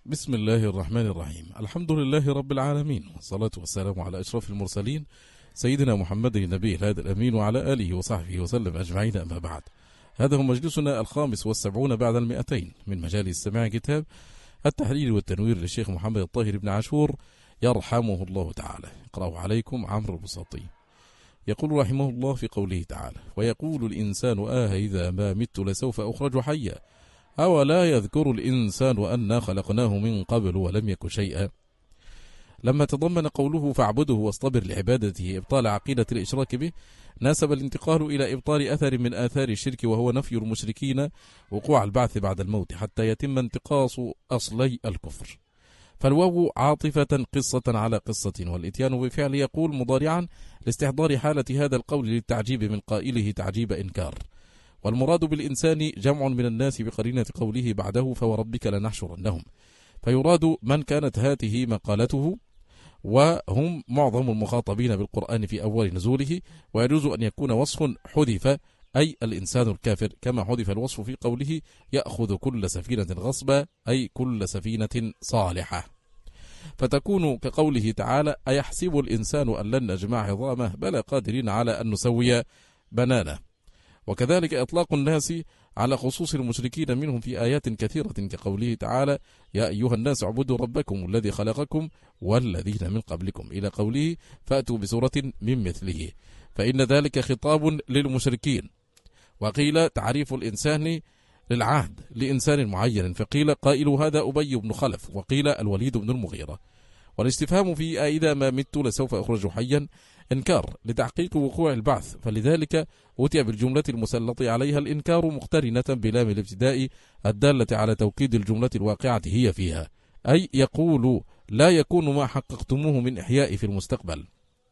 بسم الله الرحمن الرحيم. الحمد لله رب العالمين، والصلاة والسلام على أشرف المرسلين سيدنا محمد النبي الهادي الأمين وعلى آله وصحبه وسلم أجمعين. أما بعد، هذا هو مجلسنا 75 بعد 200 من مجالس سماع كتاب التحرير والتنوير للشيخ محمد الطاهر بن عاشور يرحمه الله تعالى. يقرأه عليكم عمرو البساطي. يقول رحمه الله في قوله تعالى: ويقول الإنسان إذا ما مت لسوف أخرج حيا أولا يذكر الإنسان أنا خلقناه من قبل ولم يك شيئا. لما تضمن قوله فاعبده واصطبر لعبادته إبطال عقيدة الإشراك به، ناسب الانتقال إلى إبطال أثر من آثار الشرك، وهو نفي المشركين وقوع البعث بعد الموت حتى يتم انتقاص أصلي الكفر. فالواو عاطفة قصة على قصة، والإتيان بفعل يقول مضارعا لاستحضار حالة هذا القول للتعجيب من قائله تعجيب إنكار. والمراد بالإنسان جمع من الناس بقرينة قوله بعده فوربك لنحشرنهم، فيراد من كانت هاته مقالته، وهم معظم المخاطبين بالقرآن في أول نزوله. ويجوز أن يكون وصف حذف أي الإنسان الكافر، كما حذف الوصف في قوله يأخذ كل سفينة غصبا أي كل سفينة صالحة، فتكون كقوله تعالى أيحسب الإنسان أن لن نجمع عظامه بلى قادرين على أن نسوي بنانه. وكذلك إطلاق الناس على خصوص المشركين منهم في آيات كثيرة كقوله تعالى يا أيها الناس اعبدوا ربكم الذي خلقكم والذين من قبلكم إلى قوله فأتوا بسورة من مثله، فإن ذلك خطاب للمشركين. وقيل تعريف الإنسان للعهد لإنسان معين، فقيل قائل هذا أبي بن خلف، وقيل الوليد بن المغيرة. والاستفهام في إذا ما مت لسوف أخرج حيا إنكار لتحقيق وقوع البعث، فلذلك أتي بالجملة المسلط عليها الإنكار مقترنة بلام الابتداء الدالة على توكيد الجملة الواقعة هي فيها، أي يقول لا يكون ما حققتموه من إحياء في المستقبل.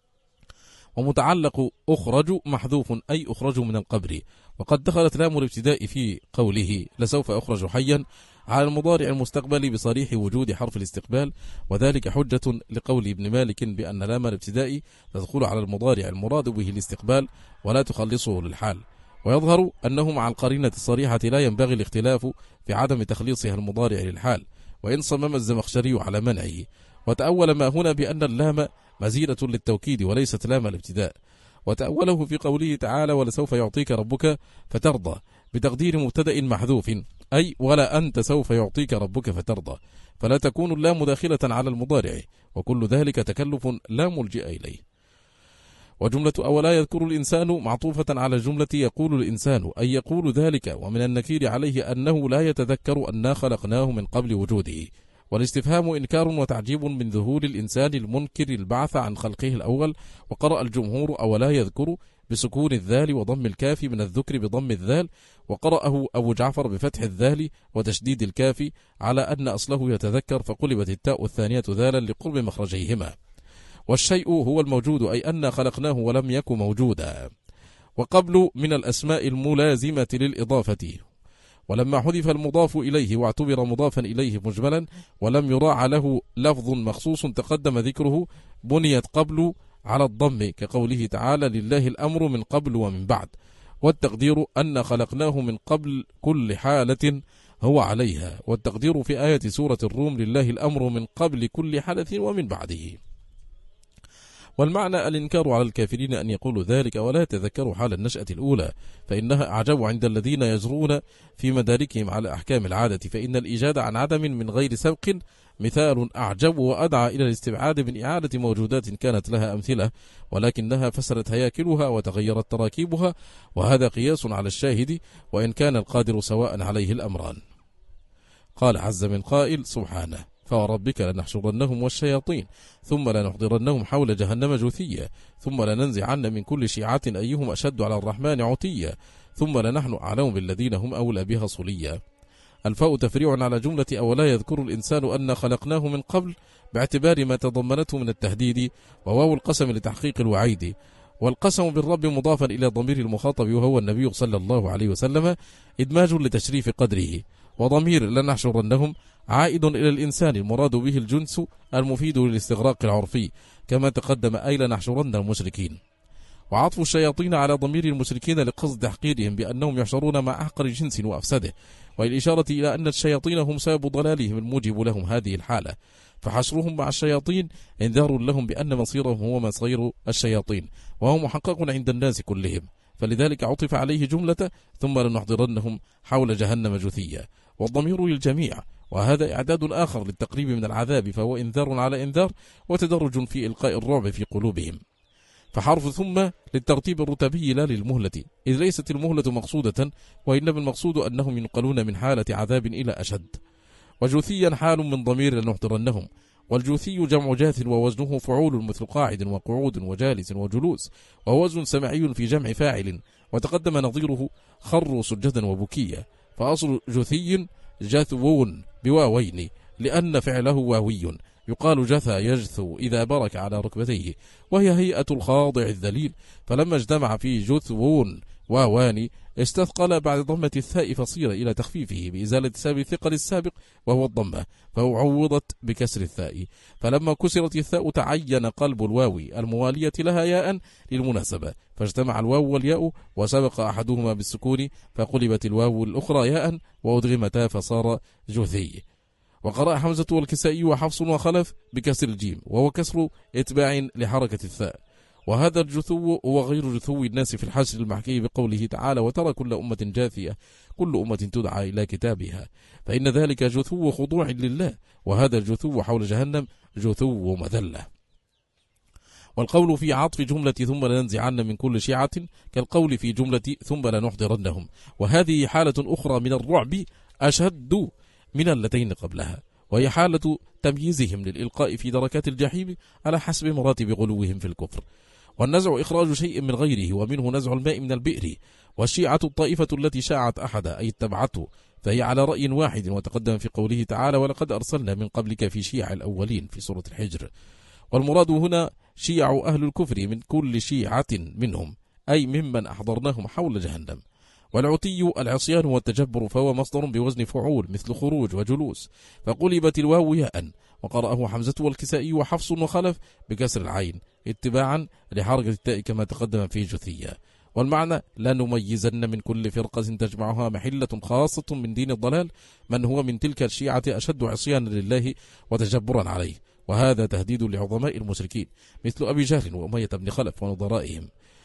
ومتعلق أخرج محذوف أي أخرج من القبر، وقد دخلت لام الابتداء في قوله لسوف أخرج حيا على المضارع المستقبل بصريح وجود حرف الاستقبال، وذلك حجة لقول ابن مالك بأن لام الابتداء تدخل على المضارع المراد به الاستقبال ولا تخلصه للحال. ويظهر أنه مع القرينة الصريحة لا ينبغي الاختلاف في عدم تخليصها المضارع للحال، وإن صمم الزمخشري على منعه، وتأول ما هنا بأن اللام مزيدة للتوكيد وليست لام الابتداء، وتأوله في قوله تعالى ولسوف يعطيك ربك فترضى بتقدير مبتدأ محذوف أي ولا أنت سوف يعطيك ربك فترضى، فلا تكون اللام داخلة على المضارع، وكل ذلك تكلف لا ملجئ إليه. وجملة أولا يذكر الإنسان معطوفة على جملة يقول الإنسان أي يقول ذلك، ومن النكير عليه أنه لا يتذكر أنا خلقناه من قبل وجوده. والاستفهام إنكار وتعجيب من ذهول الإنسان المنكر البعث عن خلقه الأول. وقرأ الجمهور أولا يذكر بسكون الذال وضم الكاف من الذكر بضم الذال، وقرأه أبو جعفر بفتح الذال وتشديد الكاف على أن أصله يتذكر، فقلبت التاء الثانية ذالا لقرب مخرجيهما. والشيء هو الموجود أي أن خلقناه ولم يك موجودا. وقبل من الأسماء الملازمة للإضافة، ولما حذف المضاف إليه واعتبر مضافا إليه مجملا ولم يراع له لفظ مخصوص تقدم ذكره بنيت قبل على الضم، كقوله تعالى لله الأمر من قبل ومن بعد، والتقدير أن خلقناه من قبل كل حالة هو عليها، والتقدير في آية سورة الروم لله الأمر من قبل كل حدث ومن بعده. والمعنى الإنكار على الكافرين أن يقولوا ذلك ولا يتذكروا حال النشأة الأولى، فإنها أعجب عند الذين يجرون في مداركهم على أحكام العادة، فإن الإيجاد عن عدم من غير سبق مثال أعجب وأدعى إلى الاستبعاد من إعادة موجودات كانت لها أمثلة ولكنها فسرت هياكلها وتغيرت تراكيبها، وهذا قياس على الشاهد وإن كان القادر سواء عليه الأمران. قال عز من قائل سبحانه فوربك لنحشرنهم والشياطين ثم لنحضرنهم حول جهنم جثيا ثم لننزعن من كل شيعة أيهم أشد على الرحمن عتيا ثم لنحن أعلم بالذين هم أولى بها صليا. الفاء تفريع على جملة أولا يذكر الإنسان أن خلقناه من قبل باعتبار ما تضمنته من التهديد، وواو القسم لتحقيق الوعيد، والقسم بالرب مضافا إلى ضمير المخاطب وهو النبي صلى الله عليه وسلم إدماج لتشريف قدره، وضمير لنحشرنهم عائد إلى الإنسان المراد به الجنس المفيد للاستغراق العرفي كما تقدم أي لنحشرن المشركين. وعطف الشياطين على ضمير المشركين لقصد تحقيرهم بأنهم يحشرون مع أحقر جنس وأفسده، والإشارة إلى أن الشياطين هم سبب ضلالهم الموجب لهم هذه الحالة، فحشرهم مع الشياطين انذار لهم بأن مصيرهم هو مصير الشياطين، وهو محقق عند الناس كلهم، فلذلك عطف عليه جملة ثم لنحضرنهم حول جهنم جثيا، والضمير للجميع، وهذا إعداد آخر للتقريب من العذاب، فهو إنذار على إنذار وتدرج في إلقاء الرعب في قلوبهم. فحرف ثم للترتيب الرتبي لا للمهلة، إذ ليست المهلة مقصودة، وإنما المقصود أنهم ينقلون من حالة عذاب إلى أشد. وجثيا حال من ضمير لنحضرنهم، والجثي جمع جاث ووزنه فعول مثل قاعد وقعود وجالس وجلوس، ووزن سمعي في جمع فاعل، وتقدم نظيره خروا سجدا وبكيا، فأصل جثي جثو بواوين لأن فعله واوي، يقال جثى يجثو إذا برك على ركبتيه، وهي هيئة الخاضع الذليل، فلما اجتمع في جثو واوان استثقل بعد ضمة الثاء فصير إلى تخفيفه بإزالة سبب الثقل السابق وهو الضمة، فهو عوضت بكسر الثاء، فلما كسرت الثاء تعين قلب الواو الموالية لها ياء للمناسبة، فاجتمع الواو والياء وسبق أحدهما بالسكون فقلبت الواو الأخرى ياء وأدغمتا فصار جثي. وقرأ حمزة والكسائي وحفص وخلف بكسر الجيم، وهو كسر إتباع لحركة الثاء. وهذا الجثو هو غير جثو الناس في الحشر المحكي بقوله تعالى: وترى كل أمة جاثية كل أمة تدعى إلى كتابها، فإن ذلك جثو خضوع لله، وهذا الجثو حول جهنم جثو مذلة. والقول في عطف جملة ثم لننزعن من كل شيعة كالقول في جملة ثم لنحضرنهم، وهذه حالة أخرى من الرعب أشد من اللتين قبلها، وهي حالة تمييزهم للإلقاء في دركات الجحيم على حسب مراتب غلوهم في الكفر. والنزع إخراج شيء من غيره، ومنه نزع الماء من البئر. والشيعة الطائفة التي شاعت أحدا أي اتبعته، فهي على رأي واحد، وتقدم في قوله تعالى: ولقد أرسلنا من قبلك في شيع الأولين في سورة الحجر. والمراد هنا شيع أهل الكفر من كل شيعة منهم، أي ممن أحضرناهم حول جهنم. والعتي العصيان والتجبر، فهو مصدر بوزن فعول مثل خروج وجلوس، فقلبت الواو ياء، وقرأه حمزة والكسائي وحفص وخلف بكسر العين اتباعا لحركة التاء كما تقدم في جثية. والمعنى: لا نميزن من كل فرقة تجمعها محلة خاصة من دين الضلال من هو من تلك الشيعة أشد عصيانا لله وتجبرا عليه، وهذا تهديد لعظماء المشركين مثل أبي جهل وأمية بن خلف ونظرائهم.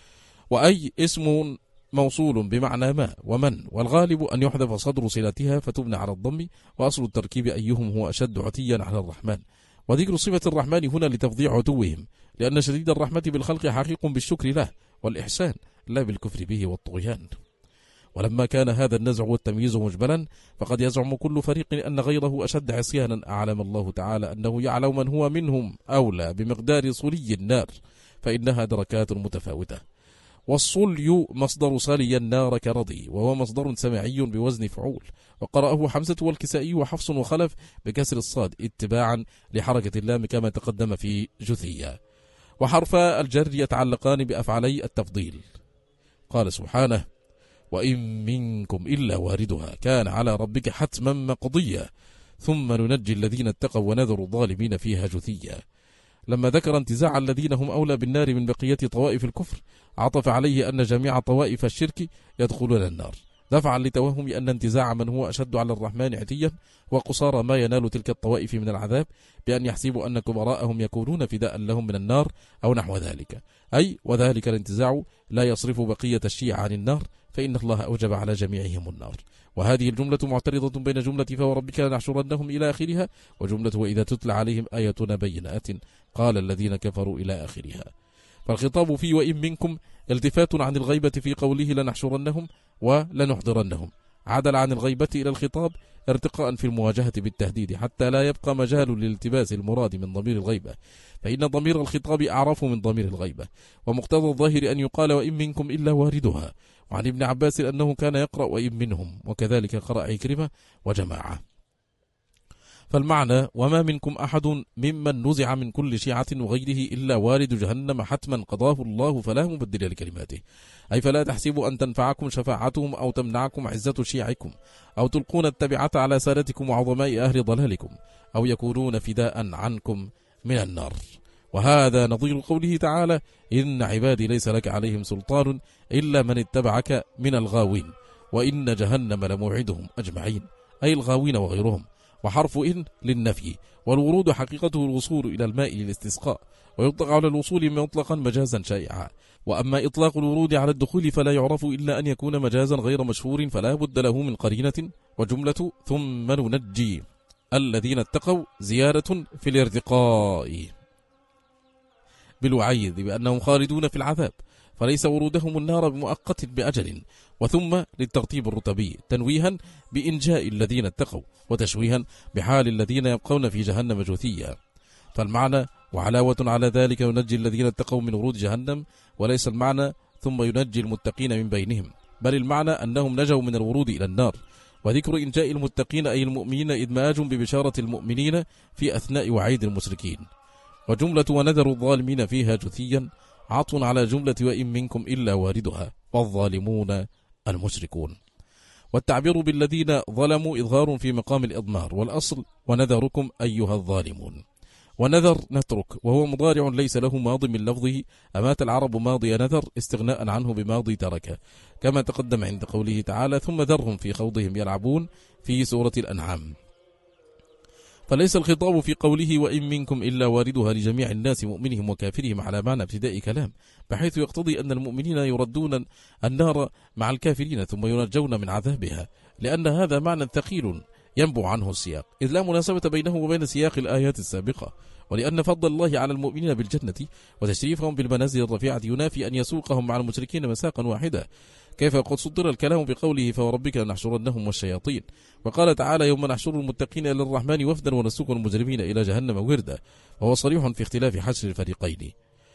وأي اسم موصول بمعنى ما ومن، والغالب أن يحذف صدر صلتها فتبنى على الضم، وأصل التركيب أيهم هو أشد عتيا على الرحمن. وذكر صفة الرحمن هنا لتفضيع عدوهم، لأن شديد الرحمة بالخلق حقيق بالشكر له والإحسان لا بالكفر به والطغيان. ولما كان هذا النزع والتمييز مجملا، فقد يزعم كل فريق أن غيره أشد عصيانا، أعلم الله تعالى أنه يعلم من هو منهم أولى بمقدار صلي النار، فإنها دركات متفاوتة. والصلي مصدر صلي النار كرضي، وهو مصدر سمعي بوزن فعول، وقرأه حمزة والكسائي وحفص وخلف بكسر الصاد اتباعا لحركة اللام كما تقدم في جثية. وحرفا الجر يتعلقان بأفعلي التفضيل. قال سبحانه: وإن منكم إلا واردها كان على ربك حتما مقضيا ثم ننجي الذين اتقوا ونذر الظالمين فيها جثيا. لما ذكر انتزاع الذين هم أولى بالنار من بقية طوائف الكفر، عطف عليه أن جميع طوائف الشرك يدخلون النار، دفعا لتوهم أن انتزاع من هو أشد على الرحمن عتيا وقصارى ما ينال تلك الطوائف من العذاب، بأن يحسبوا أن كبراءهم يكونون فداء لهم من النار أو نحو ذلك، أي وذلك الانتزاع لا يصرف بقية الشيعة عن النار، فإن الله أوجب على جميعهم النار. وهذه الجملة معترضة بين جملة فوربك لنحشرنهم إلى آخرها، وجملة وإذا تتلى عليهم آياتنا بينات قال الذين كفروا إلى آخرها. فالخطاب في وإن منكم التفات عن الغيبة في قوله لنحشرنهم ولنحضرنهم، عدل عن الغيبة إلى الخطاب ارتقاء في المواجهة بالتهديد، حتى لا يبقى مجال للالتباس المراد من ضمير الغيبة، فإن ضمير الخطاب أعرف من ضمير الغيبة. ومقتضى الظاهر أن يقال وإن منكم إلا واردها. وعن ابن عباس أنه كان يقرأ وإن منهم، وكذلك قرأ عكرمة وجماعة. فالمعنى: وما منكم أحد ممن نزع من كل شيعة وغيره إلا وارد جهنم حتما قضاه الله فلا مبدل لكلماته، أي فلا تحسبوا أن تنفعكم شفاعتهم أو تمنعكم عزة شيعكم أو تلقون التبعة على سادتكم وعظماء أهل ضلالكم أو يكونون فداء عنكم من النار. وهذا نظير قوله تعالى: إن عبادي ليس لك عليهم سلطان إلا من اتبعك من الغاوين وإن جهنم لموعدهم أجمعين، أي الغاوين وغيرهم. وحرف إن للنفي، والورود حقيقته الوصول إلى الماء للاستسقاء، ويطلق على الوصول مطلقا مجازا شائعا. وأما إطلاق الورود على الدخول فلا يعرف إلا أن يكون مجازا غير مشهور، فلا بد له من قرينة. وجملة ثم ننجي الذين اتقوا زيادة في الارتقاء بالوعيد بأنهم خالدون في العذاب، فليس ورودهم النار بمؤقت بأجل. وثم للترتيب الرتبي تنويها بإنجاء الذين اتقوا، وتشويها بحال الذين يبقون في جهنم جثيا. فالمعنى وعلاوة على ذلك ينجي الذين اتقوا من ورود جهنم، وليس المعنى ثم ينجي المتقين من بينهم، بل المعنى أنهم نجوا من الورود إلى النار. وذكر إنجاء المتقين أي المؤمنين إدماج ببشارة المؤمنين في أثناء وعيد المشركين. وجملة ونذر الظالمين فيها جثيا عطف على جملة وإن منكم إلا واردها، والظالمون المشركون. والتعبير بالذين ظلموا إظهار في مقام الإضمار، والأصل ونذركم أيها الظالمون. ونذر نترك، وهو مضارع ليس له ماض من لفظه، أمات العرب ماضي نذر استغناء عنه بماضي ترك، كما تقدم عند قوله تعالى: ثم ذرهم في خوضهم يلعبون في سورة الأنعام. فليس الخطاب في قوله وإن منكم إلا واردها لجميع الناس مؤمنهم وكافرهم على معنى ابتداء كلام، بحيث يقتضي أن المؤمنين يردون النار مع الكافرين ثم ينجون من عذابها، لأن هذا معنى ثقيل ينبع عنه السياق، إذ لا مناسبة بينه وبين سياق الآيات السابقة. ولأن فضل الله على المؤمنين بالجنة وتشريفهم بالمنازل الرفيعة ينافي أن يسوقهم مع المشركين مساقا واحدة، كيف قد صدر الكلام بقوله: فوربك لنحشرنهم والشياطين. وقال تعالى: يوم نحشر المتقين إلى الرحمن وفدا ونسوق المجرمين إلى جهنم وردا، وهو صريح في اختلاف حشر الفريقين.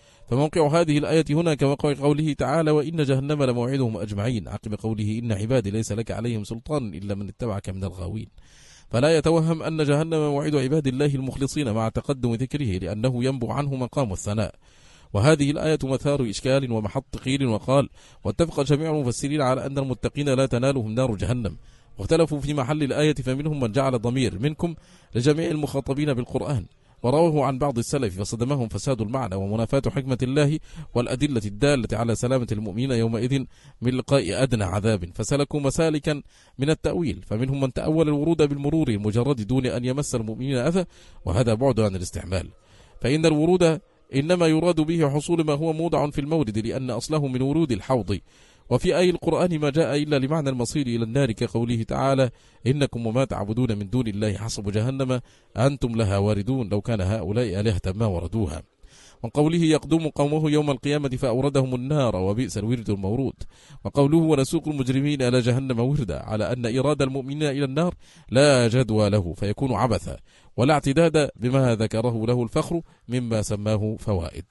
فموقع هذه الآية هنا كموقع قوله تعالى: وإن جهنم لموعدهم أجمعين، عقب قوله: إن عبادي ليس لك عليهم سلطان إلا من اتبعك من الغاوين. فلا يتوهم أن جهنم موعد عباد الله المخلصين مع تقدم ذكره، لأنه ينبع عنه مقام الثناء. وهذه الآية مثار إشكال ومحط قيل وقال، واتفق جميع المفسرين على أن المتقين لا تنالهم نار جهنم، واختلفوا في محل الآية، فمنهم من جعل ضمير منكم لجميع المخاطبين بالقرآن، ورواه عن بعض السلف فصدمهم فساد المعنى ومنافاة حكمة الله والأدلة الدالة على سلامة المؤمنين يومئذ من لقاء أدنى عذاب، فسلكوا مسالكا من التأويل. فمنهم من تأول الورود بالمرور المجرد دون أن يمس المؤمنين أذى، وهذا بعد عن الاستعمال، فإن الورود إنما يراد به حصول ما هو موضع في المورد، لأن أصله من ورود الحوض. وفي آي القرآن ما جاء إلا لمعنى المصير إلى النار، كقوله تعالى: إنكم وما تعبدون من دون الله حصب جهنم أنتم لها واردون لو كان هؤلاء آلهة ما وردوها. وقوله: يقدم قومه يوم القيامة فأوردهم النار وبئس الورد المورود. وقوله: ونسوق المجرمين إلى جهنم وردا، على أن إراد المؤمنين إلى النار لا جدوى له فيكون عبثا، ولا اعتداد بما ذكره له الفخر مما سماه فوائد.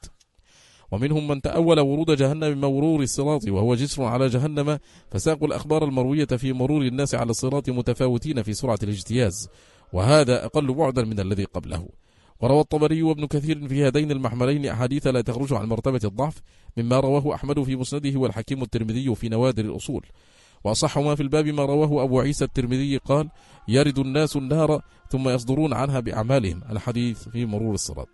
ومنهم من تأول ورود جهنم مرور الصراط وهو جسر على جهنم، فساقوا الأخبار المروية في مرور الناس على الصراط متفاوتين في سرعة الاجتياز، وهذا أقل بعدا من الذي قبله. وروى الطبري وابن كثير في هذين المحملين أحاديث لا تخرج عن مرتبة الضعف، مما رواه أحمد في مسنده والحكيم الترمذي في نوادر الأصول. وأصح ما في الباب ما رواه أبو عيسى الترمذي قال: يرد الناس النار ثم يصدرون عنها بأعمالهم، الحديث في مرور الصراط.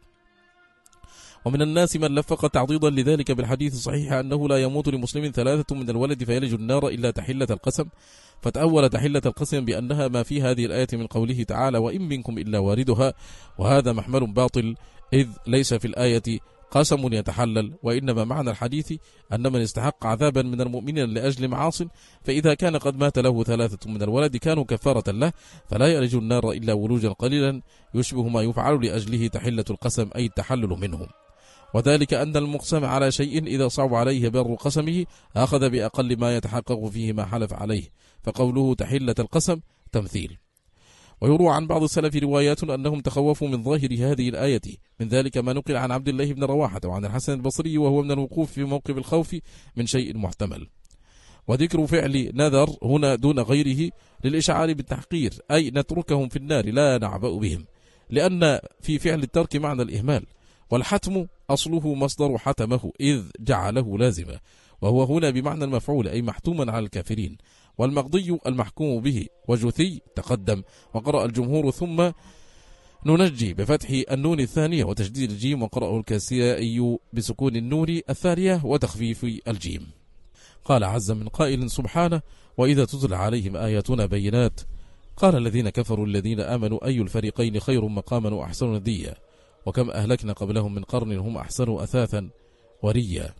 ومن الناس من لفق تعضيدا لذلك بالحديث الصحيح أنه لا يموت لمسلم 3 من الولد فيلج النار إلا تحلة القسم، فتأول تحلة القسم بأنها ما في هذه الآية من قوله تعالى: وإن منكم إلا واردها، وهذا محمل باطل، إذ ليس في الآية قسم يتحلل، وإنما معنى الحديث أن من استحق عذابا من المؤمنين لأجل معاص، فإذا كان قد مات له 3 من الولد كانوا كفارة له، فلا يلج النار إلا ولوجا قليلا يشبه ما يفعل لأجله تحلة القسم، أي التحلل منهم. وذلك أن المقسم على شيء إذا صعب عليه بر قسمه أخذ بأقل ما يتحقق فيه ما حلف عليه، فقوله تحلة القسم تمثيل. ويروى عن بعض السلف روايات أنهم تخوفوا من ظاهر هذه الآية، من ذلك ما نقل عن عبد الله بن رواحة وعن الحسن البصري، وهو من الوقوف في موقف الخوف من شيء محتمل. وذكر فعل نذر هنا دون غيره للإشعار بالتحقير، أي نتركهم في النار لا نعبأ بهم، لأن في فعل الترك معنى الإهمال، والحتم أصله مصدر حتمه إذ جعله لازمة، وهو هنا بمعنى المفعول، أي محتوما على الكافرين. والمقضي المحكوم به، وجثي تقدم، وقرأ الجمهور ثم ننجي بفتح النون الثانية وتشديد الجيم، وقرأه الكسائي بسكون النون الثانية وتخفيف الجيم. قال عز من قائل سبحانه: وإذا تتلى عليهم آياتنا بينات قال الذين كفروا الذين آمنوا أي الفريقين خير مقاما وأحسن نديا وكم أهلكنا قبلهم من قرن هم أحسن أثاثا وريا.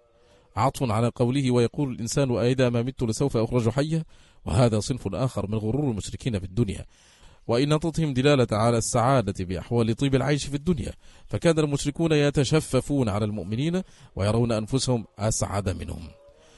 عطف على قوله: ويقول الإنسان أئذا ما مت لسوف أخرج حيا، وهذا صنف آخر من غرور المشركين في الدنيا، وإن نطتهم دلالة على السعادة بأحوال طيب العيش في الدنيا، فكان المشركون يتشففون على المؤمنين ويرون أنفسهم أسعد منهم.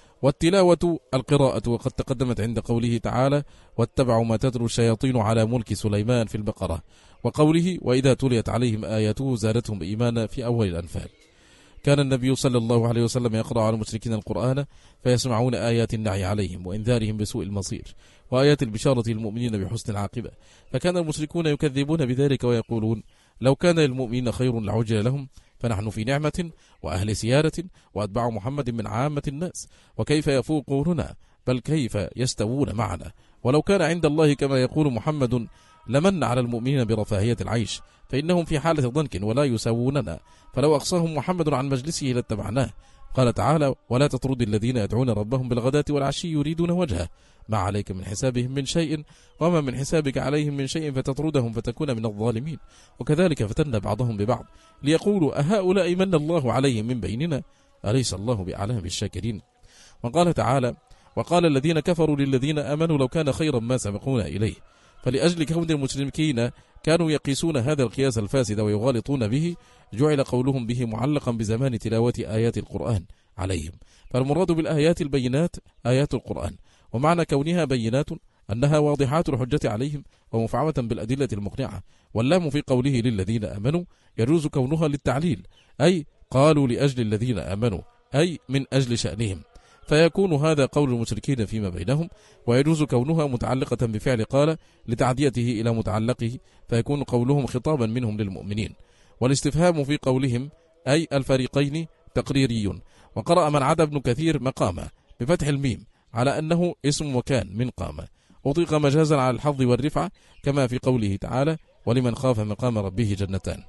والتلاوة القراءة، وقد تقدمت عند قوله تعالى: واتبعوا ما تتلو الشياطين على ملك سليمان في البقرة، وقوله: وإذا تليت عليهم آياته زادتهم إيمانا في أول الأنفال. كان النبي صلى الله عليه وسلم يقرأ على المشركين القرآن فيسمعون آيات النعي عليهم وإنذارهم بسوء المصير، وآيات البشارة للمؤمنين بحسن العاقبة، فكان المشركون يكذبون بذلك ويقولون: لو كان للمؤمنين خير لعجل لهم، فنحن في نعمة وأهل سيادة وأتباع محمد من عامة الناس، وكيف يفوقوننا، بل كيف يستوون معنا، ولو كان عند الله كما يقول محمد لمن على المؤمنين برفاهية العيش، فإنهم في حالة ضنك ولا يساووننا، فلو أقصاهم محمد عن مجلسه لاتبعناه. قال تعالى: ولا تطرد الذين يدعون ربهم بالغداة والعشي يريدون وجهه، ما عليك من حسابهم من شيء وما من حسابك عليهم من شيء فتطردهم فتكون من الظالمين. وكذلك فتنا بعضهم ببعض ليقولوا أهؤلاء من الله عليهم من بيننا أليس الله بأعلم بالشاكرين. وقال تعالى: وقال الذين كفروا للذين آمنوا لو كان خيرا ما سبقونا إليه. فلأجل كون المشركين كانوا يقيسون هذا القياس الفاسد ويغالطون به، جعل قولهم به معلقا بزمان تلاوة آيات القرآن عليهم. فالمراد بالآيات البينات آيات القرآن، ومعنى كونها بينات أنها واضحات الحجة عليهم ومفعمة بالأدلة المقنعة. واللام في قوله للذين آمنوا يجوز كونها للتعليل، أي قالوا لأجل الذين آمنوا، أي من أجل شأنهم، فيكون هذا قول المشركين فيما بينهم. ويجوز كونها متعلقة بفعل قال لتعديته إلى متعلقه، فيكون قولهم خطابا منهم للمؤمنين. والاستفهام في قولهم أي الفريقين تقريري. وقرأ من عدا ابن كثير مقامة بفتح الميم على أنه اسم وكان من قامة، أطيق مجازا على الحظ والرفعة كما في قوله تعالى: ولمن خاف مقام ربه جنتان،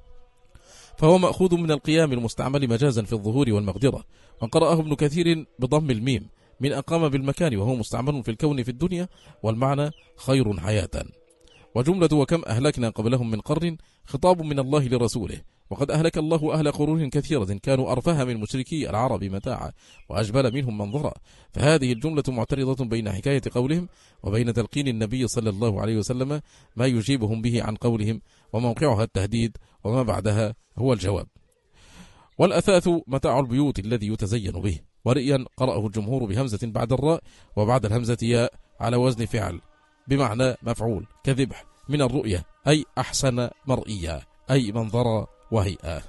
فهو مأخوذ من القيام المستعمل مجازا في الظهور والمقدرة. وقرأه ابن كثير بضم الميم من أقام بالمكان، وهو مستعمل في الكون في الدنيا، والمعنى خير حياة. وجملة وكم أهلكنا قبلهم من قرن خطاب من الله لرسوله، وقد أهلك الله أهل قرون كثيرة كانوا أرفه من مشركي العرب متاعا وأجبل منهم منظرا. فهذه الجملة معترضة بين حكاية قولهم وبين تلقين النبي صلى الله عليه وسلم ما يجيبهم به عن قولهم، وموقعها التهديد وما بعدها هو الجواب. والأثاث متاع البيوت الذي يتزين به. ورئيا قرأه الجمهور بهمزة بعد الراء وبعد الهمزة ياء على وزن فعل بمعنى مفعول، كذبح من الرؤية، أي أحسن مرئيا، أي منظر وهيئة.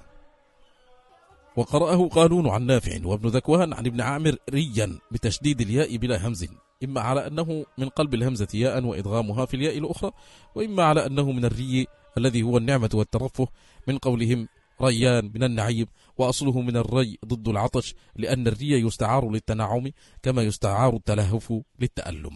وقرأه قالون عن نافع وابن ذكوان عن ابن عامر ريا بتشديد الياء بلا همز، إما على أنه من قلب الهمزة ياء وإدغامها في الياء الأخرى، وإما على أنه من الري الذي هو النعمة والترفه، من قولهم ريان من النعيم، وأصله من الري ضد العطش، لأن الري يستعار للتنعم كما يستعار التلهف للتألم.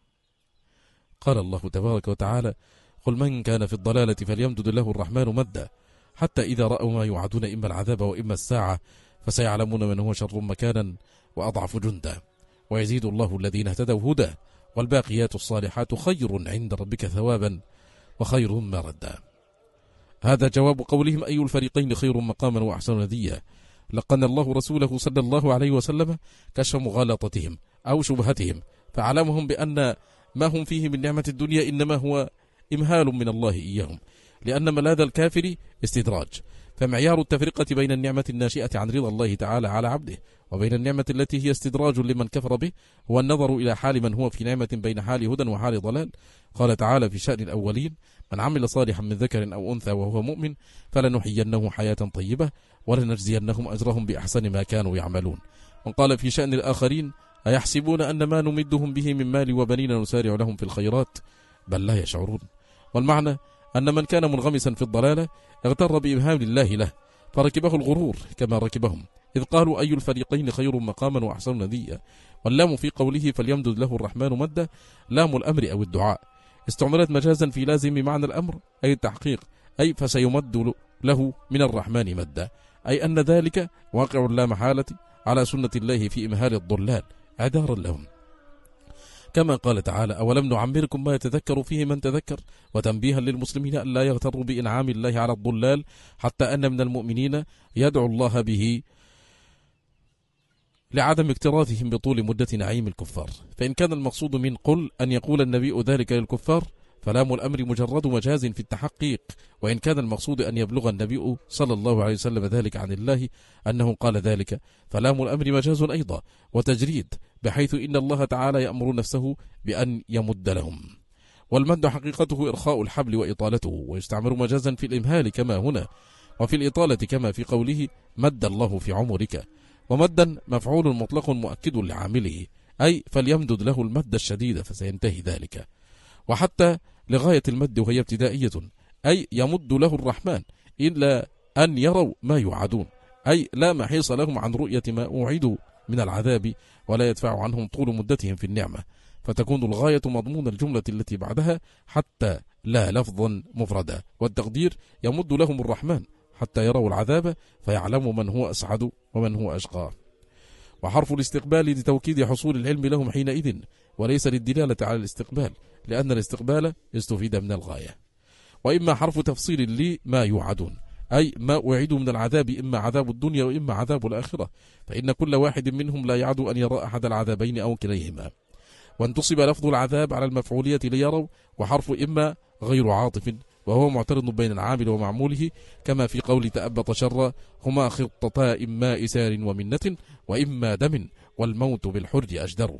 قال الله تبارك وتعالى: قل من كان في الضلالة فليمدد له الرحمن مدا حتى إذا رأوا ما يوعدون إما العذاب وإما الساعة فسيعلمون من هو شر مكانا وأضعف جندا ويزيد الله الذين اهتدوا هدى والباقيات الصالحات خير عند ربك ثوابا وخير مردا. هذا جواب قولهم أي الفريقين خير مقاما وأحسن نديا. لقن الله رسوله صلى الله عليه وسلم كشف مغالطتهم أو شبهتهم، فعلمهم بأن ما هم فيه من نعمة الدنيا إنما هو إمهال من الله إياهم، لأن ملاذ الكافر استدراج. فمعيار التفرقة بين النعمة الناشئة عن رضا الله تعالى على عبده وبين النعمة التي هي استدراج لمن كفر به هو النظر إلى حال من هو في نعمة بين حال هدى وحال ضلال. قال تعالى في شأن الأولين: من عمل صالحا من ذكر أو أنثى وهو مؤمن فلنحيينه حياة طيبة ولنجزينهم أجرهم بأحسن ما كانوا يعملون. وقال في شأن الآخرين: أيحسبون أن ما نمدهم به من مال وبنين نسارع لهم في الخيرات بل لا يشعرون. والمعنى أن من كان منغمسا في الضلالة اغتر بإمهام الله له فركبه الغرور كما ركبهم، إذ قالوا أي الفريقين خير مقاما وأحسن نديا. واللام في قوله فليمدد له الرحمن مدا لام الأمر أو الدعاء، استعملت مجازا في لازم معنى الأمر أي التحقيق، أي فسيمد له من الرحمن مدا، أي أن ذلك واقع لا محالة على سنة الله في إمهال الضلال عذارا لهم، كما قال تعالى: أولم نعمركم ما يتذكر فيه من تذكر، وتنبيها للمسلمين أن لا يغتروا بإنعام الله على الضلال، حتى أن من المؤمنين يدعو الله به لعدم اكتراثهم بطول مدة نعيم الكفار. فإن كان المقصود من قل أن يقول النبي ذلك للكفار، فلام الأمر مجرد مجاز في التحقيق، وإن كان المقصود أن يبلغ النبي صلى الله عليه وسلم ذلك عن الله أنه قال ذلك، فلام الأمر مجاز أيضا وتجريد، بحيث إن الله تعالى يأمر نفسه بأن يمد لهم. والمد حقيقته إرخاء الحبل وإطالته، ويستعمل مجازا في الإمهال كما هنا، وفي الإطالة كما في قوله: مد الله في عمرك. ومدا مفعول مطلق مؤكد لعامله، أي فليمدد له المد الشديد فسينتهي ذلك. وحتى لغاية المد وهي ابتدائية، أي يمد له الرحمن إلا أن يروا ما يوعدون، أي لا محيص لهم عن رؤية ما أوعدوا من العذاب، ولا يدفع عنهم طول مدتهم في النعمة، فتكون الغاية مضمون الجملة التي بعدها حتى لا لفظا مفردا، والتقدير يمد لهم الرحمن حتى يروا العذاب فيعلموا من هو أسعد ومن هو أشقى. وحرف الاستقبال لتوكيد حصول العلم لهم حينئذ، وليس للدلالة على الاستقبال، لأن الاستقبال استفيد من الغاية. وإما حرف تفصيل لما يوعدون، أي ما أوعدوا من العذاب، إما عذاب الدنيا وإما عذاب الآخرة، فإن كل واحد منهم لا يعدو أن يرى أحد العذابين أو كليهما. وانتصب لفظ العذاب على المفعولية ليروا، وحرف إما غير عاطف، وهو معترض بين العامل ومعموله، كما في قول تأبط شر: هما خطتا إما إسار ومنة وإما دم، والموت بالحر أجدر،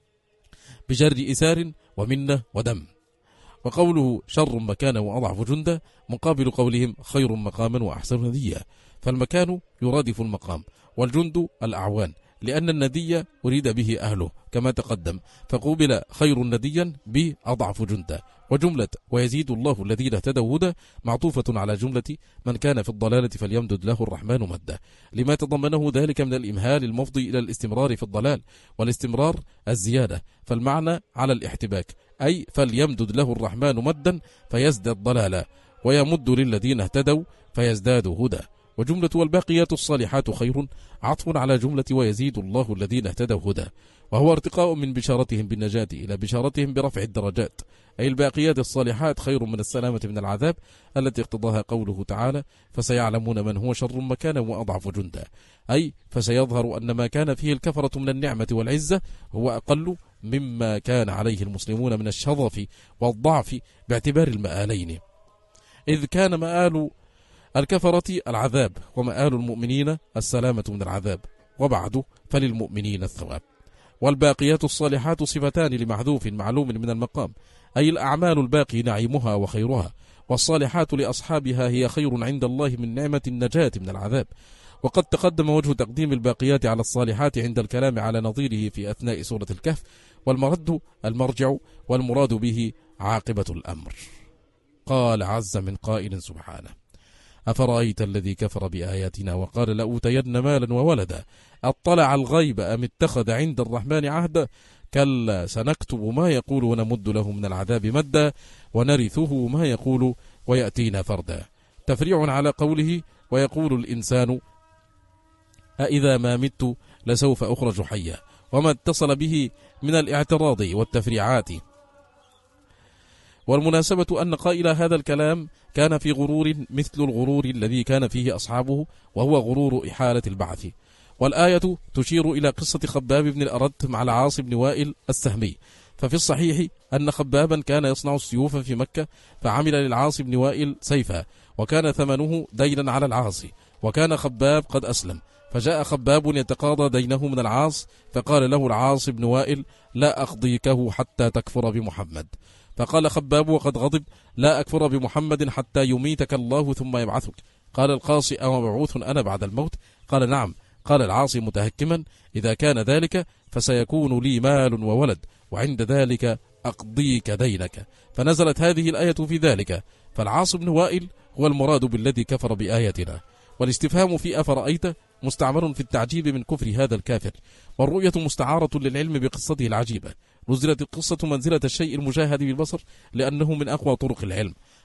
بجر إسار ومنة ودم. وقوله شر مكانا وأضعف جندا مقابل قولهم خير مقاما وأحسن نديا، فالمكان يرادف المقام، والجند الأعوان، لأن الندي أريد به أهله كما تقدم، فقوبل خير نديا بأضعف جندا. وجملة ويزيد الله الذين اهتدوا هدى معطوفة على جملة من كان في الضلالة فليمدد له الرحمن مدا، لما تضمنه ذلك من الإمهال المفضي إلى الاستمرار في الضلال، والاستمرار الزيادة، فالمعنى على الاحتباك، أي فليمدد له الرحمن مدا فيزداد ضلالا، ويمد للذين اهتدوا فيزدادوا هدى. وجملة والباقيات الصالحات خير عطف على جملة ويزيد الله الذين اهتدوا هدى، وهو ارتقاء من بشارتهم بالنجاة إلى بشارتهم برفع الدرجات، أي الباقيات الصالحات خير من السلامة من العذاب التي اقتضاها قوله تعالى: فسيعلمون من هو شر مكانا وأضعف جندا، أي فسيظهر أن ما كان فيه الكفرة من النعمة والعزة هو أقل مما كان عليه المسلمون من الشظف والضعف باعتبار المآلين، إذ كان مآل الكفرة العذاب ومآل المؤمنين السلامة من العذاب، وبعد فللمؤمنين الثواب. والباقيات الصالحات صفتان لمحذوف معلوم من المقام، أي الأعمال الباقي نعيمها وخيرها، والصالحات لأصحابها هي خير عند الله من نعمة النجاة من العذاب. وقد تقدم وجه تقديم الباقيات على الصالحات عند الكلام على نظيره في أثناء سورة الكهف، والمرد المرجع، والمراد به عاقبة الأمر. قال عز من قائل سبحانه: أفرأيت الذي كفر بآياتنا وقال لأوتين مالا وولدا أطلع الغيب أم اتخذ عند الرحمن عهدا كلا سنكتب ما يقول ونمد له من العذاب مدا ونرثه ما يقول ويأتينا فردا. تفريع على قوله ويقول الإنسان أإذا ما مت لسوف أخرج حيا، وما اتصل به من الاعتراض والتفريعات. والمناسبة أن قائل هذا الكلام كان في غرور مثل الغرور الذي كان فيه أصحابه، وهو غرور إحالة البعث. والآية تشير إلى قصة خباب بن الأرت مع العاص بن وائل السهمي، ففي الصحيح أن خبابا كان يصنع السيوف في مكة، فعمل للعاص بن وائل سيفا، وكان ثمنه دينا على العاص، وكان خباب قد أسلم، فجاء خباب يتقاضى دينه من العاص، فقال له العاص بن وائل: لا أقضيكه حتى تكفر بمحمد. فقال خباب وقد غضب: لا أكفر بمحمد حتى يميتك الله ثم يبعثك. قال القاصي: أو مبعوث أنا بعد الموت؟ قال: نعم. قال العاصي متهكما: إذا كان ذلك فسيكون لي مال وولد، وعند ذلك أقضيك دينك. فنزلت هذه الآية في ذلك، فالعاص بن وائل هو المراد بالذي كفر بآياتنا. والاستفهام في أفرأيت مستعمر في التعجيب من كفر هذا الكافر، والرؤية مستعارة للعلم بقصته العجيبة. نزلت القصة منزلة الشيء المشاهد بالبصر لأنه من أقوى طرق العلم،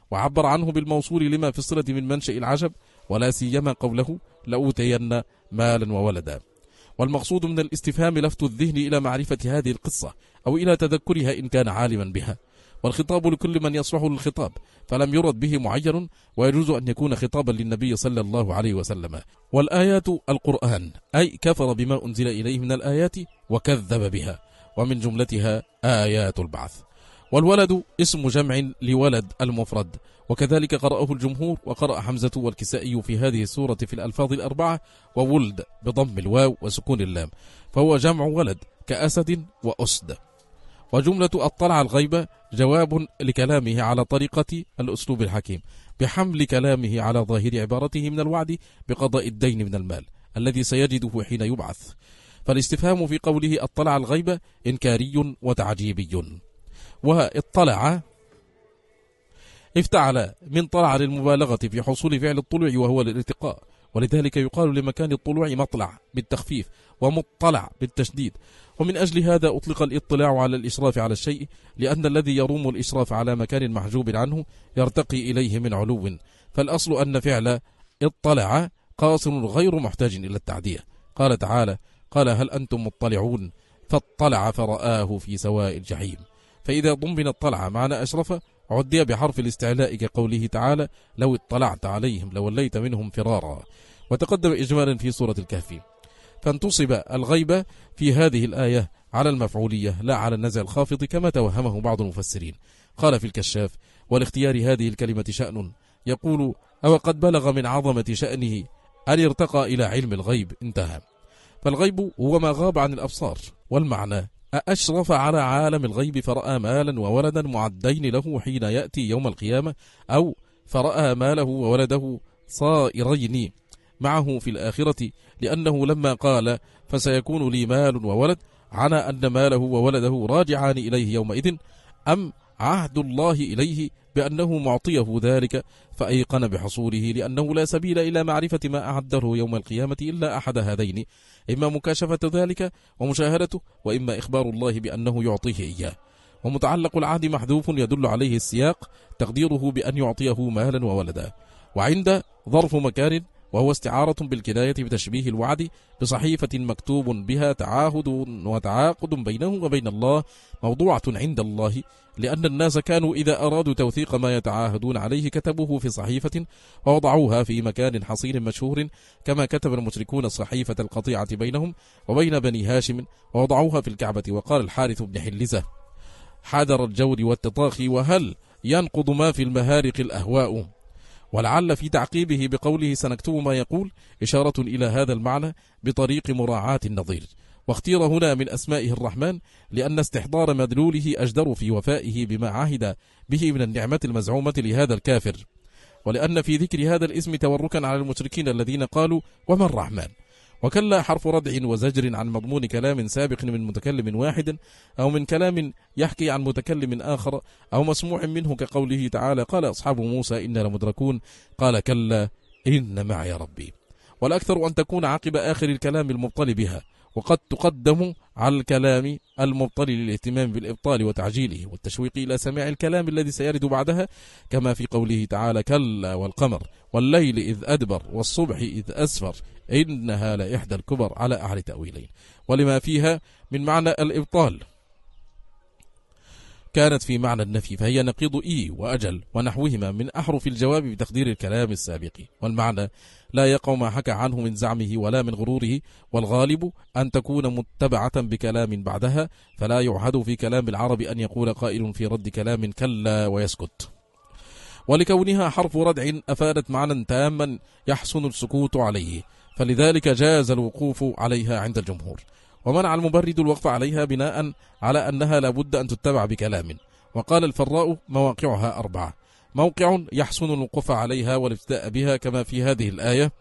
وعبر عنه بالموصول لما في الصلة من منشأ العجب، ولا سيما قوله لأوتين مالا وولدا. والمقصود من الاستفهام لفت الذهن إلى معرفة هذه القصة أو إلى تذكرها إن كان عالما بها، والخطاب لكل من يصلح للخطاب، فلم يرد به معين، ويجوز أن يكون خطابا للنبي صلى الله عليه وسلم. والآيات القرآن، أي كفر بما أنزل إليه من الآيات وكذب بها، ومن جملتها آيات البعث. والولد اسم جمع لولد المفرد، وكذلك قرأه الجمهور، وقرأ حمزة والكسائي في هذه السورة في الألفاظ الأربعة وولد بضم الواو وسكون اللام، فهو جمع ولد كأسد وأسد. وجملة اطلع الغيب جواب لكلامه على طريقة الأسلوب الحكيم، بحمل كلامه على ظاهر عبارته من الوعد بقضاء الدين من المال الذي سيجده حين يبعث. فالاستفهام في قوله اطلع الغيب إنكاري وتعجيبي. واطلع افتعل من طلع للمبالغة في حصول فعل الطلوع وهو الارتقاء، ولذلك يقال لمكان الطلوع مطلع بالتخفيف ومطلع بالتشديد. ومن أجل هذا أطلق الاطلاع على الإشراف على الشيء، لأن الذي يروم الإشراف على مكان محجوب عنه يرتقي إليه من علو، فالأصل أن فعل اطلع قاصر غير محتاج إلى التعدية. قال تعالى قال هل أنتم مطلعون فاطلع فرآه في سواء الجحيم. فإذا ضمن اطلع معنى أشرف عدي بحرف الاستعلاء كقوله تعالى لو اطلعت عليهم لوليت منهم فرارا، وتقدم إجمالا في سورة الكهف. فانتصب الغيبة في هذه الآية على المفعولية لا على النزع الخافض كما توهمه بعض المفسرين. قال في الكشاف والاختيار هذه الكلمة شأن، يقول أو قد بلغ من عظمة شأنه أن ارتقى إلى علم الغيب، انتهى. فالغيب هو ما غاب عن الأبصار، والمعنى أشرف على عالم الغيب فرأى مالا وولدا معدين له حين يأتي يوم القيامة، أو فرأى ماله وولده صائرين معه في الآخرة، لأنه لما قال فسيكون لي مال وولد عنى أن ماله وولده راجعان إليه يومئذ، أم عهد الله إليه بأنه معطيه ذلك، فأيقن بحصوله، لأنه لا سبيل إلى معرفة ما أعده يوم القيامة إلا أحد هذين، إما مكاشفة ذلك ومشاهدته، وإما إخبار الله بأنه يعطيه إياه. ومتعلق العهد محذوف يدل عليه السياق تقديره بأن يعطيه مالا وولدا. وعند ظرف مكان، وهو استعارة بالكناية بتشبيه الوعد بصحيفة مكتوب بها تعاهد وتعاقد بينه وبين الله، موضوعة عند الله، لأن الناس كانوا إذا أرادوا توثيق ما يتعاهدون عليه كتبوه في صحيفة ووضعوها في مكان حصين مشهور، كما كتب المشركون صحيفة القطيعة بينهم وبين بني هاشم ووضعوها في الكعبة. وقال الحارث بن حلزة حذر الجور والتطاخي، وهل ينقض ما في المهارق الأهواء. ولعل في تعقيبه بقوله سنكتب ما يقول إشارة إلى هذا المعنى بطريق مراعاة النظير. واختير هنا من أسمائه الرحمن لأن استحضار مدلوله أجدر في وفائه بما عهد به من النعمة المزعومة لهذا الكافر، ولأن في ذكر هذا الاسم توركا على المشركين الذين قالوا وما الرحمن. وكلا حرف ردع وزجر عن مضمون كلام سابق من متكلم واحد، أو من كلام يحكي عن متكلم آخر، أو مسموع منه كقوله تعالى قال أصحاب موسى إنا لمدركون قال كلا إن معي ربي. والأكثر أن تكون عقب آخر الكلام المبطل بها، وقد تقدم على الكلام المبطل للاهتمام بالإبطال وتعجيله والتشويق إلى سماع الكلام الذي سيرد بعدها، كما في قوله تعالى كلا والقمر والليل إذ أدبر والصبح إذ أسفر إنها لإحدى الكبر، على أحد تأويلين، ولما فيها من معنى الإبطال كانت في معنى النفي، فهي نقيض إي وأجل ونحوهما من أحرف الجواب بتقدير الكلام السابق. والمعنى لا يقع ما حكى عنه من زعمه ولا من غروره، والغالب أن تكون متبعة بكلام بعدها، فلا يعهد في كلام العرب أن يقول قائل في رد كلام كلا ويسكت. ولكونها حرف ردع أفادت معنى تاما يحسن السكوت عليه، فلذلك جاز الوقوف عليها عند الجمهور، ومنع المبرد الوقف عليها بناء على أنها لابد أن تتبع بكلام. وقال الفراء مواقعها 4: موقع يحسن الوقوف عليها والابتداء بها كما في هذه الآية،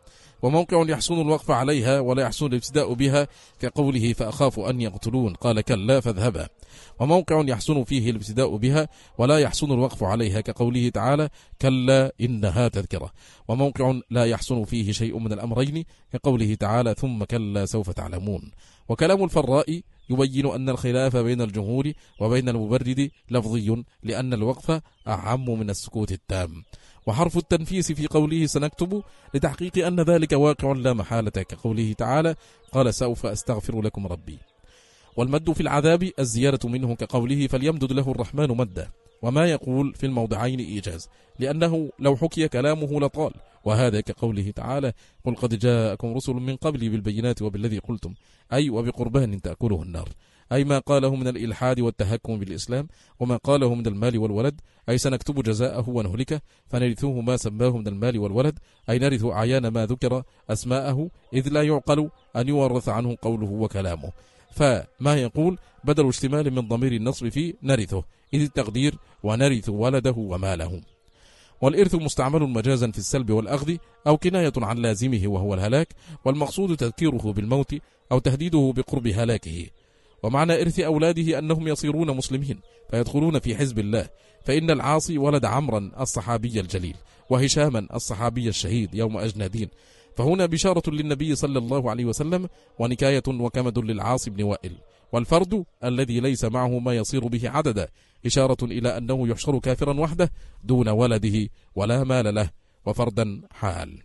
وموقع يحسن الوقف عليها ولا يحسن الابتداء بها كقوله فأخاف أن يقتلون قال كلا فاذهبا، وموقع يحسن فيه الابتداء بها ولا يحسن الوقف عليها كقوله تعالى كلا إنها تذكرة، وموقع لا يحسن فيه شيء من الأمرين كقوله تعالى ثم كلا سوف تعلمون. وكلام الفراء يبين أن الخلاف بين الجمهور وبين المبرد لفظي لأن الوقف أعم من السكوت التام. وحرف التنفيس في قوله سنكتب لتحقيق أن ذلك واقع لا محالة كقوله تعالى قال سوف أستغفر لكم ربي. والمد في العذاب الزيادة منه كقوله فليمدد له الرحمن مدا، وما يقول في الموضعين إيجاز لأنه لو حكي كلامه لطال، وهذا كقوله تعالى قل قد جاءكم رسل من قبلي بالبينات وبالذي قلتم أي وبقربان تأكله النار، أي ما قاله من الإلحاد والتهكم بالإسلام، وما قاله من المال والولد أي سنكتب جزاءه ونهلكه فنرثوه ما سماه من المال والولد أي نرث أعيان ما ذكر أسماءه إذ لا يعقل أن يورث عنه قوله وكلامه. فما يقول بدل اشتمال من ضمير النصب في نرثه إذ التقدير ونرث ولده وماله. والإرث مستعمل مجازا في السلب والأخذ أو كناية عن لازمه وهو الهلاك، والمقصود تذكيره بالموت أو تهديده بقرب هلاكه. ومعنى إرث أولاده أنهم يصيرون مسلمين فيدخلون في حزب الله، فإن العاصي ولد عمرا الصحابي الجليل وهشاما الصحابي الشهيد يوم أجنادين، فهنا بشارة للنبي صلى الله عليه وسلم ونكاية وكمد للعاص بن وائل. والفرد الذي ليس معه ما يصير به عددا إشارة إلى أنه يحشر كافرا وحده دون ولده ولا مال له وفردا حال.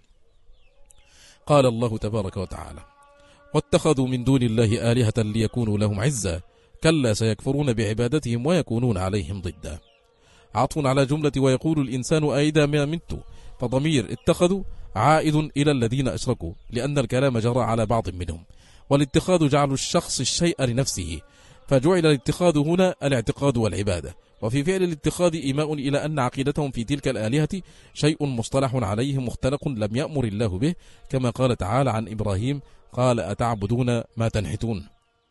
قال الله تبارك وتعالى واتخذوا من دون الله آلهة ليكونوا لهم عزا كلا سيكفرون بعبادتهم ويكونون عليهم ضدا. عطف على جملة ويقول الإنسان أئذا ما مت، فضمير اتخذوا عائد إلى الذين أشركوا لأن الكلام جرى على بعض منهم، والاتخاذ جعل الشخص الشيء لنفسه، فجعل الاتخاذ هنا الاعتقاد والعبادة. وفي فعل الاتخاذ إيماء إلى أن عقيدتهم في تلك الآلهة شيء مصطلح عليه مختلق لم يأمر الله به، كما قال تعالى عن إبراهيم قال أتعبدون ما تنحتون.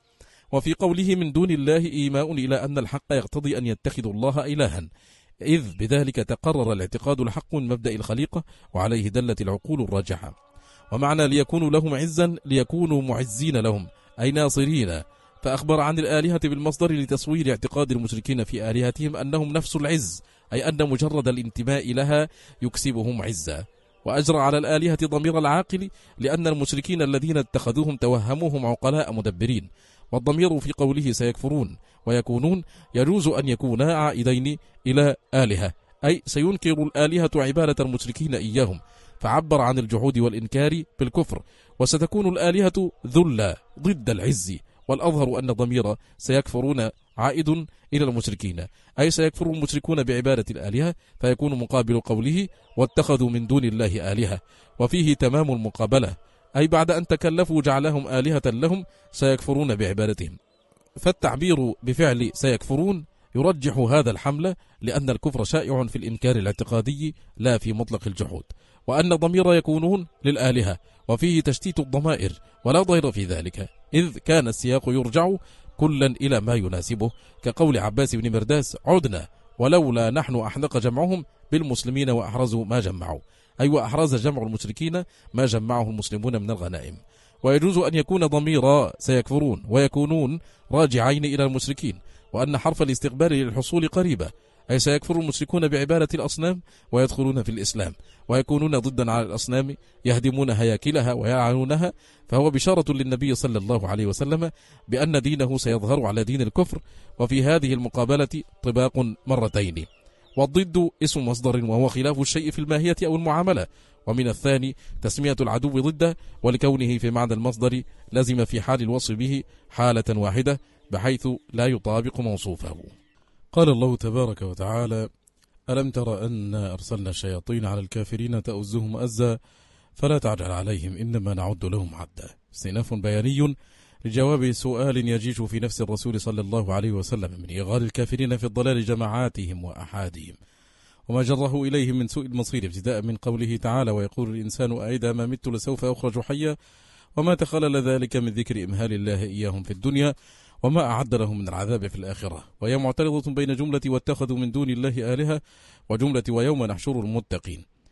وفي قوله من دون الله إيماء إلى أن الحق يقتضي أن يتخذ الله إلها، إذ بذلك تقرر الاعتقاد الحق من مبدأ الخليقة وعليه دلت العقول الراجحة. ومعنى ليكونوا لهم عزا ليكونوا معزين لهم أي ناصرين، فأخبر عن الآلهة بالمصدر لتصوير اعتقاد المشركين في آلهتهم أنهم نفس العز، أي أن مجرد الانتماء لها يكسبهم عزا. وأجرى على الآلهة ضمير العاقل لأن المشركين الذين اتخذوهم توهموهم عقلاء مدبرين، والضمير في قوله سيكفرون ويكونون يجوز أن يكونا عائدين إلى آلهة، أي سينكر الآلهة عبادة المشركين إياهم، فعبر عن الجحود والإنكار بالكفر، وستكون الآلهة ذلا ضد العز. والأظهر أن ضمير سيكفرون عائد إلى المشركين، أي سيكفر المشركون بعبادة الآلهة، فيكون مقابل قوله واتخذوا من دون الله آلهة، وفيه تمام المقابلة، أي بعد أن تكلفوا جعلهم آلهة لهم سيكفرون بعبادتهم. فالتعبير بفعل سيكفرون يرجح هذا الحمل لأن الكفر شائع في الإنكار الاعتقادي لا في مطلق الجحود، وأن ضمير يكونون للآلهة، وفيه تشتيت الضمائر ولا ضير في ذلك، إذ كان السياق يرجع كلا إلى ما يناسبه، كقول عباس بن مرداس عدنا ولولا نحن أحنق جمعهم بالمسلمين وأحرزوا ما جمعوا، أي وأحرز جمع المشركين ما جمعه المسلمون من الغنائم. ويجوز أن يكون ضمير سيكفرون ويكونون راجعين إلى المشركين، وأن حرف الاستقبال للحصول قريبة، أي سيكفر المشركون بعبادة الأصنام ويدخلون في الإسلام، ويكونون ضدا على الأصنام يهدمون هياكلها ويلعنونها، فهو بشارة للنبي صلى الله عليه وسلم بأن دينه سيظهر على دين الكفر. وفي هذه المقابلة طباق مرتين، والضد اسم مصدر وهو خلاف الشيء في الماهية أو المعاملة، ومن الثاني تسمية العدو ضده، ولكونه في معنى المصدر لازم في حال الوصف به حالة واحدة بحيث لا يطابق موصوفه. قال الله تبارك وتعالى ألم تر أن أرسلنا الشياطين على الكافرين تؤزهم أزا فلا تعجل عليهم إنما نعد لهم عدا. استئناف بياني لجواب سؤال يجيش في نفس الرسول صلى الله عليه وسلم من إغال الكافرين في الضلال جماعاتهم وأحادهم، وما جره إليهم من سوء المصير، ابتداء من قوله تعالى ويقول الإنسان أئذا ما مت لسوف أخرج حيا، وما تخلل ذلك من ذكر إمهال الله إياهم في الدنيا وما أعد لهم من العذاب في الآخرة. وهي معترضة بين جملة واتخذوا من دون الله آلهة وجملة ويوم نحشر المتقين.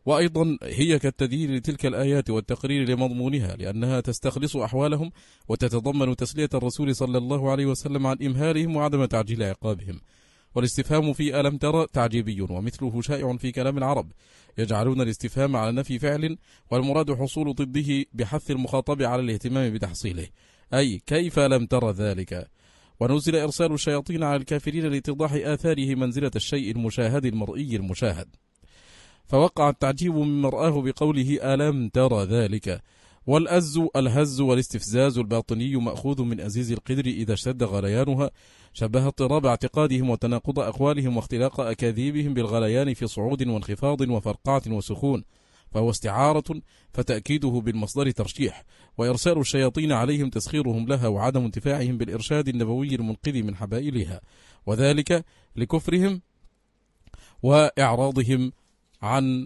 وأيضا هي كالتدليل لتلك الآيات والتقرير لمضمونها، لأنها تستخلص أحوالهم وتتضمن تسلية الرسول صلى الله عليه وسلم عن إمهالهم وعدم تعجيل عقابهم. والاستفهام في ألم ترى تعجيبي، ومثله شائع في كلام العرب، يجعلون الاستفهام على نفي فعل، والمراد حصول ضده بحث المخاطب على الاهتمام بتحصيله، أي كيف لم تر ذلك. ونزل إرسال الشياطين على الكافرين لاتضاح آثاره منزلة الشيء المشاهد المرئي المشاهد، فوقع التعجيب من مرآه بقوله ألم تر ذلك. والأز الهز والاستفزاز الباطني مأخوذ من أزيز القدر إذا اشتد غليانها، شبه اضطراب اعتقادهم وتناقض أقوالهم واختلاق أكاذيبهم بالغليان في صعود وانخفاض وفرقعة وسخون، فهو استعارة فتأكيده بالمصدر ترشيح، وإرسال الشياطين عليهم تسخيرهم لها وعدم انتفاعهم بالإرشاد النبوي المنقذ من حبائلها، وذلك لكفرهم وإعراضهم عن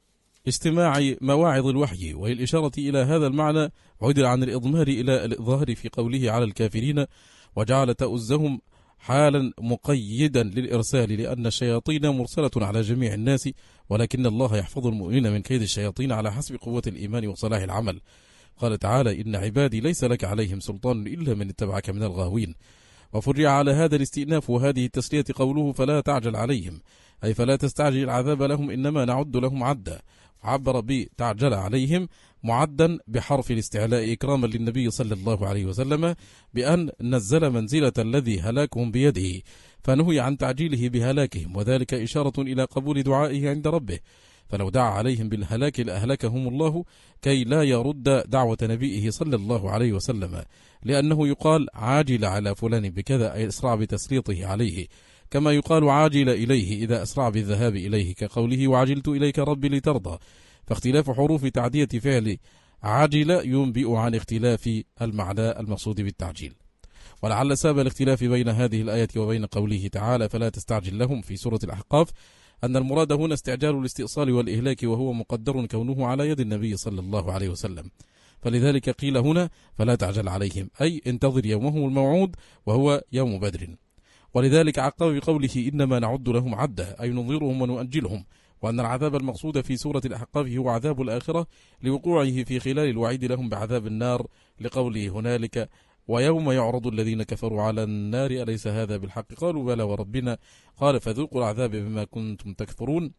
استماع مواعظ الوحي. وللإشارة إلى هذا المعنى عدل عن الإضمار إلى الإظهار في قوله على الكافرين، وجعل تؤزهم حالا مقيدا للإرسال، لأن الشياطين مرسلة على جميع الناس، ولكن الله يحفظ المؤمنين من كيد الشياطين على حسب قوة الإيمان وصلاح العمل. قال تعالى إن عبادي ليس لك عليهم سلطان إلا من اتبعك من الغاوين. وفرع على هذا الاستئناف وهذه التسلية قوله فلا تعجل عليهم، أي فلا تستعجل العذاب لهم، إنما نعد لهم عدا. عبر بتعجل عليهم معدا بحرف الاستعلاء إكراما للنبي صلى الله عليه وسلم بأن نزل منزلة الذي هلاكهم بيده، فنهي عن تعجيله بهلاكهم، وذلك إشارة إلى قبول دعائه عند ربه، فلو دعا عليهم بالهلاك لأهلكهم الله كي لا يرد دعوة نبيه صلى الله عليه وسلم، لأنه يقال عاجل على فلان بكذا أي أسرع بتسليطه عليه، كما يقال عاجل إليه إذا أسرع بالذهاب إليه، كقوله وعجلت إليك ربي لترضى. فاختلاف حروف تعدية فعل عاجل ينبئ عن اختلاف المعنى المقصود بالتعجيل. ولعل سبب الاختلاف بين هذه الآية وبين قوله تعالى فلا تستعجل لهم في سورة الأحقاف أن المراد هنا استعجال الاستئصال والإهلاك، وهو مقدر كونه على يد النبي صلى الله عليه وسلم، فلذلك قيل هنا فلا تعجل عليهم، أي انتظر يومهم الموعود وهو يوم بدر. ولذلك عقب بقوله إنما نعد لهم عدا، أي ننظرهم ونؤجلهم، وأن العذاب المقصود في سورة الأحقاف هو عذاب الآخرة لوقوعه في خلال الوعيد لهم بعذاب النار، لقوله هنالك ويوم يعرض الذين كفروا على النار أليس هذا بالحق قالوا بلى وربنا قال فذوقوا العذاب بما كنتم تكفرون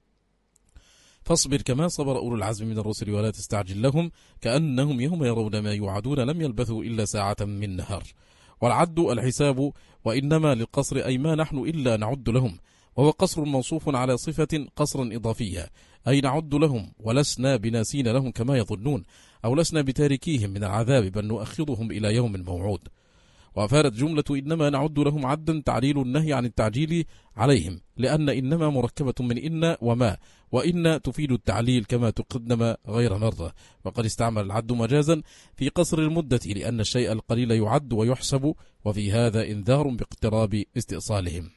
فاصبر كما صبر أولو العزم من الرسل ولا تستعجل لهم كأنهم يوم يرون ما يوعدون لم يلبثوا إلا ساعة من نهار. والعد الحساب، وإنما للقصر أي ما نحن إلا نعد لهم، وهو قصر موصوف على صفة قصرا إضافية، أي نعد لهم ولسنا بناسين لهم كما يظنون، أو لسنا بتاركيهم من العذاب بل نؤخذهم إلى يوم موعود. وأفادت جملة إنما نعد لهم عدا تعليل النهي عن التعجيل عليهم، لأن إنما مركبة من إن وما، وإن تفيد التعليل كما تقدم غير مرة، وقد استعمل العد مجازا في قصر المدة لأن الشيء القليل يعد ويحسب، وفي هذا إنذار باقتراب استئصالهم.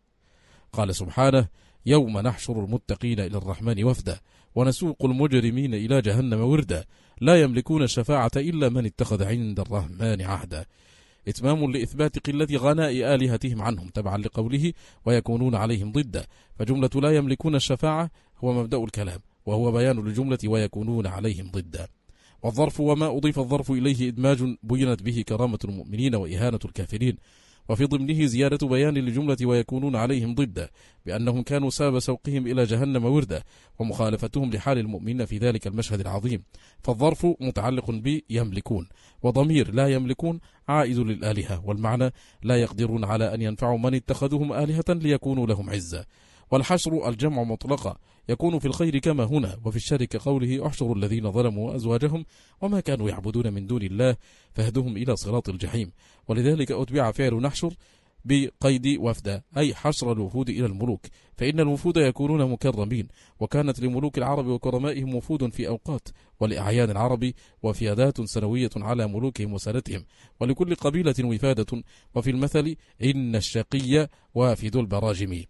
قال سبحانه يوم نحشر المتقين إلى الرحمن وفدا ونسوق المجرمين إلى جهنم وردا لا يملكون الشفاعة إلا من اتخذ عند الرحمن عهدا، إتمام لإثبات قلة غناء آلهتهم عنهم تبعا لقوله ويكونون عليهم ضدا، فجملة لا يملكون الشفاعة هو مبدأ الكلام، وهو بيان لجملة ويكونون عليهم ضدا. والظرف وما أضيف الظرف إليه إدماج بينت به كرامة المؤمنين وإهانة الكافرين، وفي ضمنه زيادة بيان لجملة ويكونون عليهم ضدا بأنهم كانوا سبب سوقهم إلى جهنم وردا ومخالفتهم لحال المؤمنين في ذلك المشهد العظيم. فالظرف متعلق بيملكون، وضمير لا يملكون عائد للآلهة، والمعنى لا يقدرون على أن ينفعوا من اتخذهم آلهة ليكونوا لهم عزة. والحشر الجمع مطلقة يكون في الخير كما هنا، وفي الشر كقوله احشروا الذين ظلموا وأزواجهم وما كانوا يعبدون من دون الله فاهدهم إلى صراط الجحيم. ولذلك أتبع فعل نحشر بقيد وفد، أي حشر الوفود إلى الملوك، فإن الوفود يكونون مكرمين، وكانت لملوك العرب وكرمائهم وفود في أوقات، ولأعيان العرب وفيادات سنوية على ملوكهم وسادتهم، ولكل قبيلة وفادة، وفي المثل إن الشقي وافد البراجم.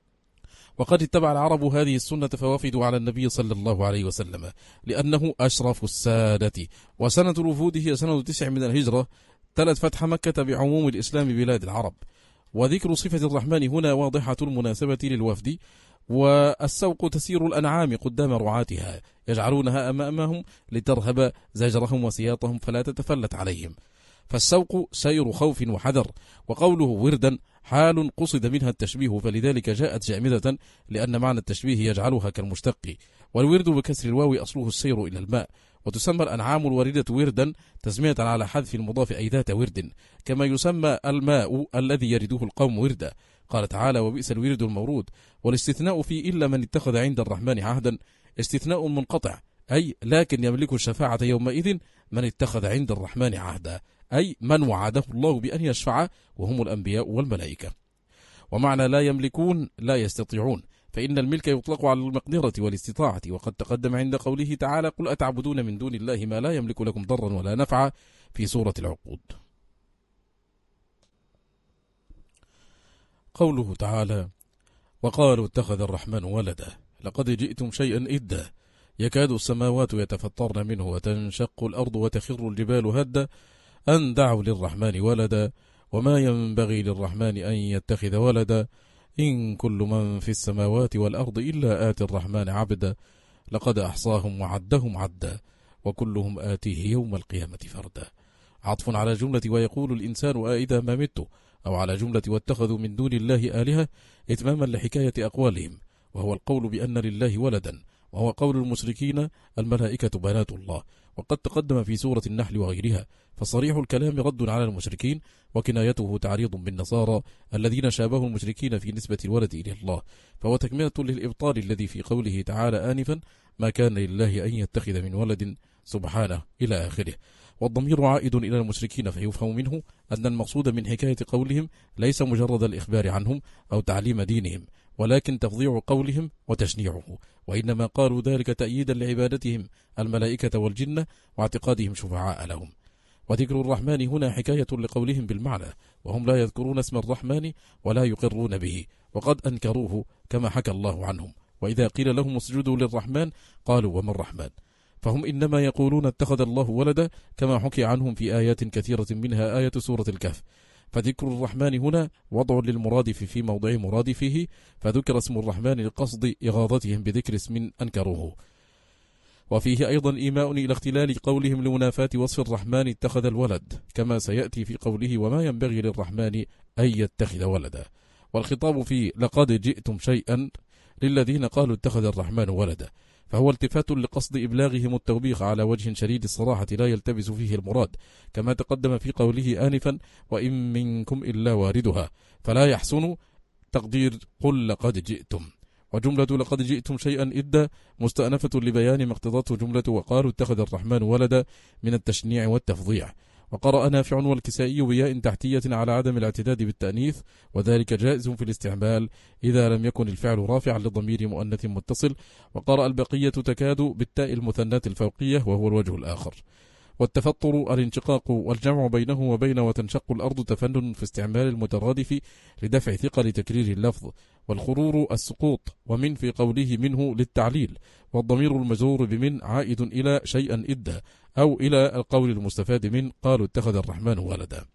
وقد اتبع العرب هذه السنة فوافدوا على النبي صلى الله عليه وسلم لأنه أشرف السادة، وسنة الوفود هي سنة 9 من الهجرة، تلت فتح مكة بعموم الإسلام بلاد العرب. وذكر صفة الرحمن هنا واضحة المناسبة للوفد، والسوق تسير الأنعام قدام رعاتها يجعلونها أمامهم لترهب زجرهم وسياطهم فلا تتفلت عليهم. فالسوق سير خوف وحذر، وقوله وردا حال قصد منها التشبيه، فلذلك جاءت جامدة لأن معنى التشبيه يجعلها كالمشتق. والورد بكسر الواو أصله السير إلى الماء. وتسمى الأنعام الواردة وردا تسمية على حذف المضاف أي ذات ورد، كما يسمى الماء الذي يرده القوم وردا. قال تعالى وبئس الورد المورود. والاستثناء في إلا من اتخذ عند الرحمن عهدا استثناء منقطع، أي لكن يملك الشفاعة يومئذ من اتخذ عند الرحمن عهدا، أي من وعده الله بأن يشفع، وهم الأنبياء والملائكة. ومعنى لا يملكون لا يستطيعون، فإن الملك يطلق على المقدرة والاستطاعة، وقد تقدم عند قوله تعالى قل أتعبدون من دون الله ما لا يملك لكم ضرا ولا نفعا في سورة العقود. قوله تعالى وقالوا اتخذ الرحمن ولدا لقد جئتم شيئا إدا يكاد السماوات يتفطرن منه وتنشق الأرض وتخر الجبال هدا أن دعوا للرحمن ولدا وما ينبغي للرحمن أن يتخذ ولدا إن كل من في السماوات والأرض إلا آتي الرحمن عبدا لقد أحصاهم وعدهم عدا وكلهم آتيه يوم القيامة فردا. عطف على جملة ويقول الإنسان أإذا ما مت، أو على جملة واتخذوا من دون الله آلهة إتماما لحكاية أقوالهم، وهو القول بأن لله ولدا، وهو قول المشركين الملائكة بنات الله، وقد تقدم في سورة النحل وغيرها. فصريح الكلام رد على المشركين، وكنايته تعريض بالنصارى الذين شابهوا المشركين في نسبة الولد إلى الله، فهو تكملة للإبطال الذي في قوله تعالى آنفا ما كان لله أن يتخذ من ولد سبحانه إلى آخره. والضمير عائد إلى المشركين، فيفهم منه أن المقصود من حكاية قولهم ليس مجرد الإخبار عنهم أو تعليم دينهم، ولكن تفضيع قولهم وتشنيعه، وإنما قالوا ذلك تأييدا لعبادتهم الملائكة والجنة واعتقادهم شفعاء لهم. وذكر الرحمن هنا حكاية لقولهم بالمعنى، وهم لا يذكرون اسم الرحمن ولا يقرون به، وقد أنكروه كما حكى الله عنهم. وإذا قيل لهم اسجدوا للرحمن قالوا وما الرحمن، فهم إنما يقولون اتخذ الله ولدا كما حكي عنهم في آيات كثيرة منها آية سورة الكهف. فذكر الرحمن هنا وضع للمرادف في موضع مرادفه، فذكر اسم الرحمن لقصد إغاظتهم بذكر اسم أنكروه. وفيه أيضا إيماء إلى اختلال قولهم لمنافاة وصف الرحمن اتخذ الولد، كما سيأتي في قوله وما ينبغي للرحمن أن يتخذ ولدا. والخطاب في لقد جئتم شيئا للذين قالوا اتخذ الرحمن ولدا، فهو التفات لقصد إبلاغهم التوبيخ على وجه شديد الصراحة لا يلتبس فيه المراد، كما تقدم في قوله آنفا وإن منكم إلا واردها، فلا يحسن تقدير قل لقد جئتم. وجملة لقد جئتم شيئا إدا مستأنفة لبيان ما اقتضته جملة وقالوا اتخذ الرحمن ولدا من التشنيع والتفضيع. وقرأ نافع والكسائي بياء تحتية على عدم الاعتداد بالتأنيث، وذلك جائز في الاستعمال إذا لم يكن الفعل رافعا لضمير مؤنث متصل. وقرأ البقية تكاد بالتاء المثناة الفوقية وهو الوجه الآخر. والتفطر الانشقاق، والجمع بينه وبين وتنشق الأرض تفنن في استعمال المترادف لدفع ثقل تكرير اللفظ. والخرور السقوط، ومن في قوله منه للتعليل، والضمير المجرور بمن عائد إلى شيئا إدا أو إلى القول المستفاد من قالوا اتخذ الرحمن ولدا.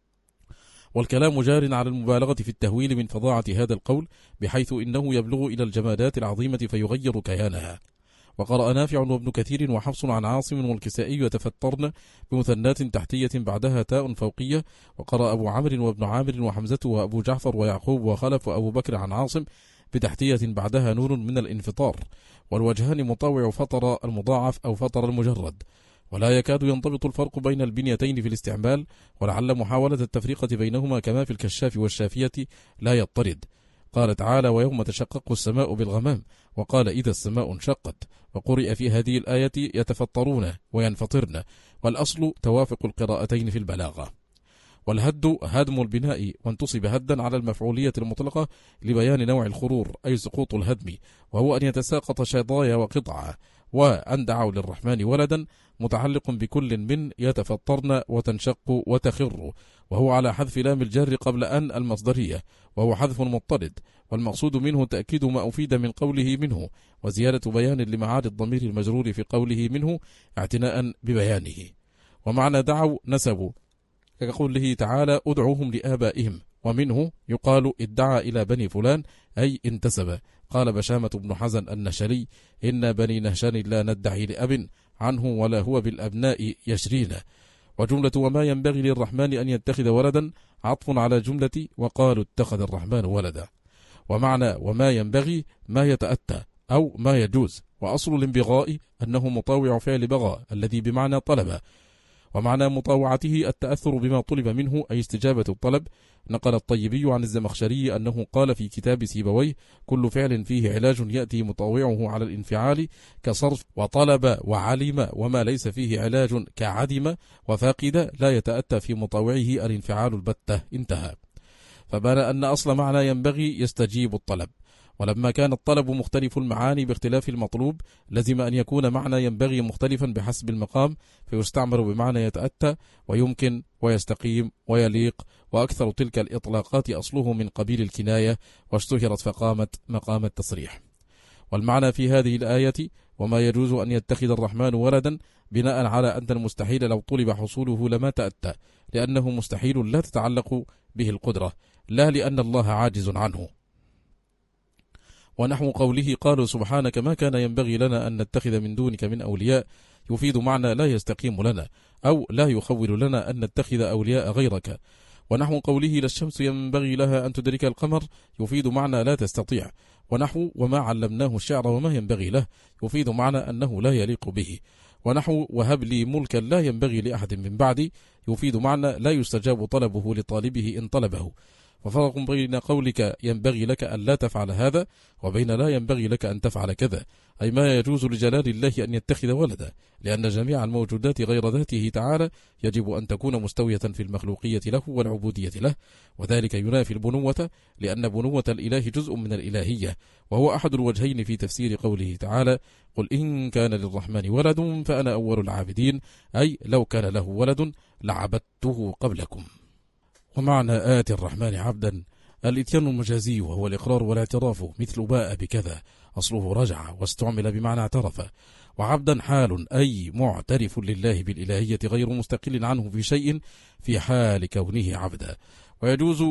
والكلام جار على المبالغة في التهويل من فظاعة هذا القول، بحيث إنه يبلغ إلى الجمادات العظيمة فيغير كيانها. وقرأ نافع وابن كثير وحفص عن عاصم والكسائي يتفطرن بمثنات تحتية بعدها تاء فوقية. وقرأ أبو عمرو وابن عامر وحمزة وأبو جعفر ويعقوب وخلف وأبو بكر عن عاصم بتحتية بعدها نون من الانفطار. والوجهان مطاوع فطر المضاعف أو فطر المجرد، ولا يكاد ينضبط الفرق بين البنيتين في الاستعمال، ولعل محاولة التفرقة بينهما كما في الكشاف والشافية لا يضطرد. قال تعالى ويوم تشقق السماء بالغمام، وقال إذا السماء انشقت. وقرئ في هذه الآية يتفطرون وينفطرن، والأصل توافق القراءتين في البلاغة. والهد هدم البناء، وانتصب هدا على المفعولية المطلقة لبيان نوع الخرور أي سقوط الهدم، وهو أن يتساقط شظايا وقطعة. وأن دعوا للرحمن ولدا متعلق بكل من يتفطرن وتنشق وتخر، وهو على حذف لام الجر قبل أن المصدرية، وهو حذف مضطرد، والمقصود منه تأكيد ما أفيد من قوله منه، وزيادة بيان لمعاد الضمير المجرور في قوله منه اعتناء ببيانه. ومعنى دعوا نسبوا، كقوله تعالى ادعوهم لآبائهم، ومنه يقال ادعى إلى بني فلان أي انتسب. قال بشامة بن حزن النشري: إن بني نهشان لا ندعي لأب عنه ولا هو بالأبناء يشرينا. وجملة وما ينبغي للرحمن أن يتخذ ولدا عطف على جملة وقالوا اتخذ الرحمن ولدا. ومعنى وما ينبغي ما يتأتى أو ما يجوز، وأصل الانبغاء أنه مطاوع فعل بغى الذي بمعنى طلب، ومعنى مطاوعته التأثر بما طلب منه أي استجابة الطلب. نقل الطيبي عن الزمخشري أنه قال في كتاب سيبويه: كل فعل فيه علاج يأتي مطاوعه على الانفعال كصرف وطلب وعلم، وما ليس فيه علاج كعدم وفاقد لا يتأتى في مطاوعه الانفعال البتة. انتهى. فبان أن أصل معنى ينبغي يستجيب الطلب، ولما كان الطلب مختلف المعاني باختلاف المطلوب لزم أن يكون معنى ينبغي مختلفا بحسب المقام، فيستعمل بمعنى يتأتى ويمكن ويستقيم ويليق، وأكثر تلك الإطلاقات أصله من قبيل الكناية، واشتهرت فقامت مقام التصريح. والمعنى في هذه الآية وما يجوز أن يتخذ الرحمن ولدا بناء على أن المستحيل لو طلب حصوله لما تأتى، لأنه مستحيل لا تتعلق به القدرة، لا لأن الله عاجز عنه. ونحو قوله: قالوا سبحانك ما كان ينبغي لنا أن نتخذ من دونك من أولياء، يفيد معنى لا يستقيم لنا أو لا يخول لنا أن نتخذ أولياء غيرك. ونحو قوله: لا الشمس ينبغي لها أن تدرك القمر، يفيد معنى لا تستطيع. ونحو وما علمناه الشعر وما ينبغي له، يفيد معنى أنه لا يليق به. ونحو وهب لي ملكا لا ينبغي لأحد من بعدي، يفيد معنى لا يستجاب طلبه لطالبه إن طلبه. وفرق بين قولك ينبغي لك أن لا تفعل هذا وبين لا ينبغي لك أن تفعل كذا، أي ما يجوز لجلال الله أن يتخذ ولدا، لأن جميع الموجودات غير ذاته تعالى يجب أن تكون مستوية في المخلوقية له والعبودية له، وذلك ينافي البنوة، لأن بنوة الإله جزء من الإلهية، وهو أحد الوجهين في تفسير قوله تعالى: قل إن كان للرحمن ولد فأنا أول العابدين، أي لو كان له ولد لعبدته قبلكم. ومعنى آت الرحمن عبدا الإتيان المجازي، وهو الإقرار والاعتراف، مثل باء بكذا أصله رجع واستعمل بمعنى اعترف. وعبدا حال أي معترف لله بالإلهية غير مستقل عنه في شيء في حال كونه عبدا. ويجوز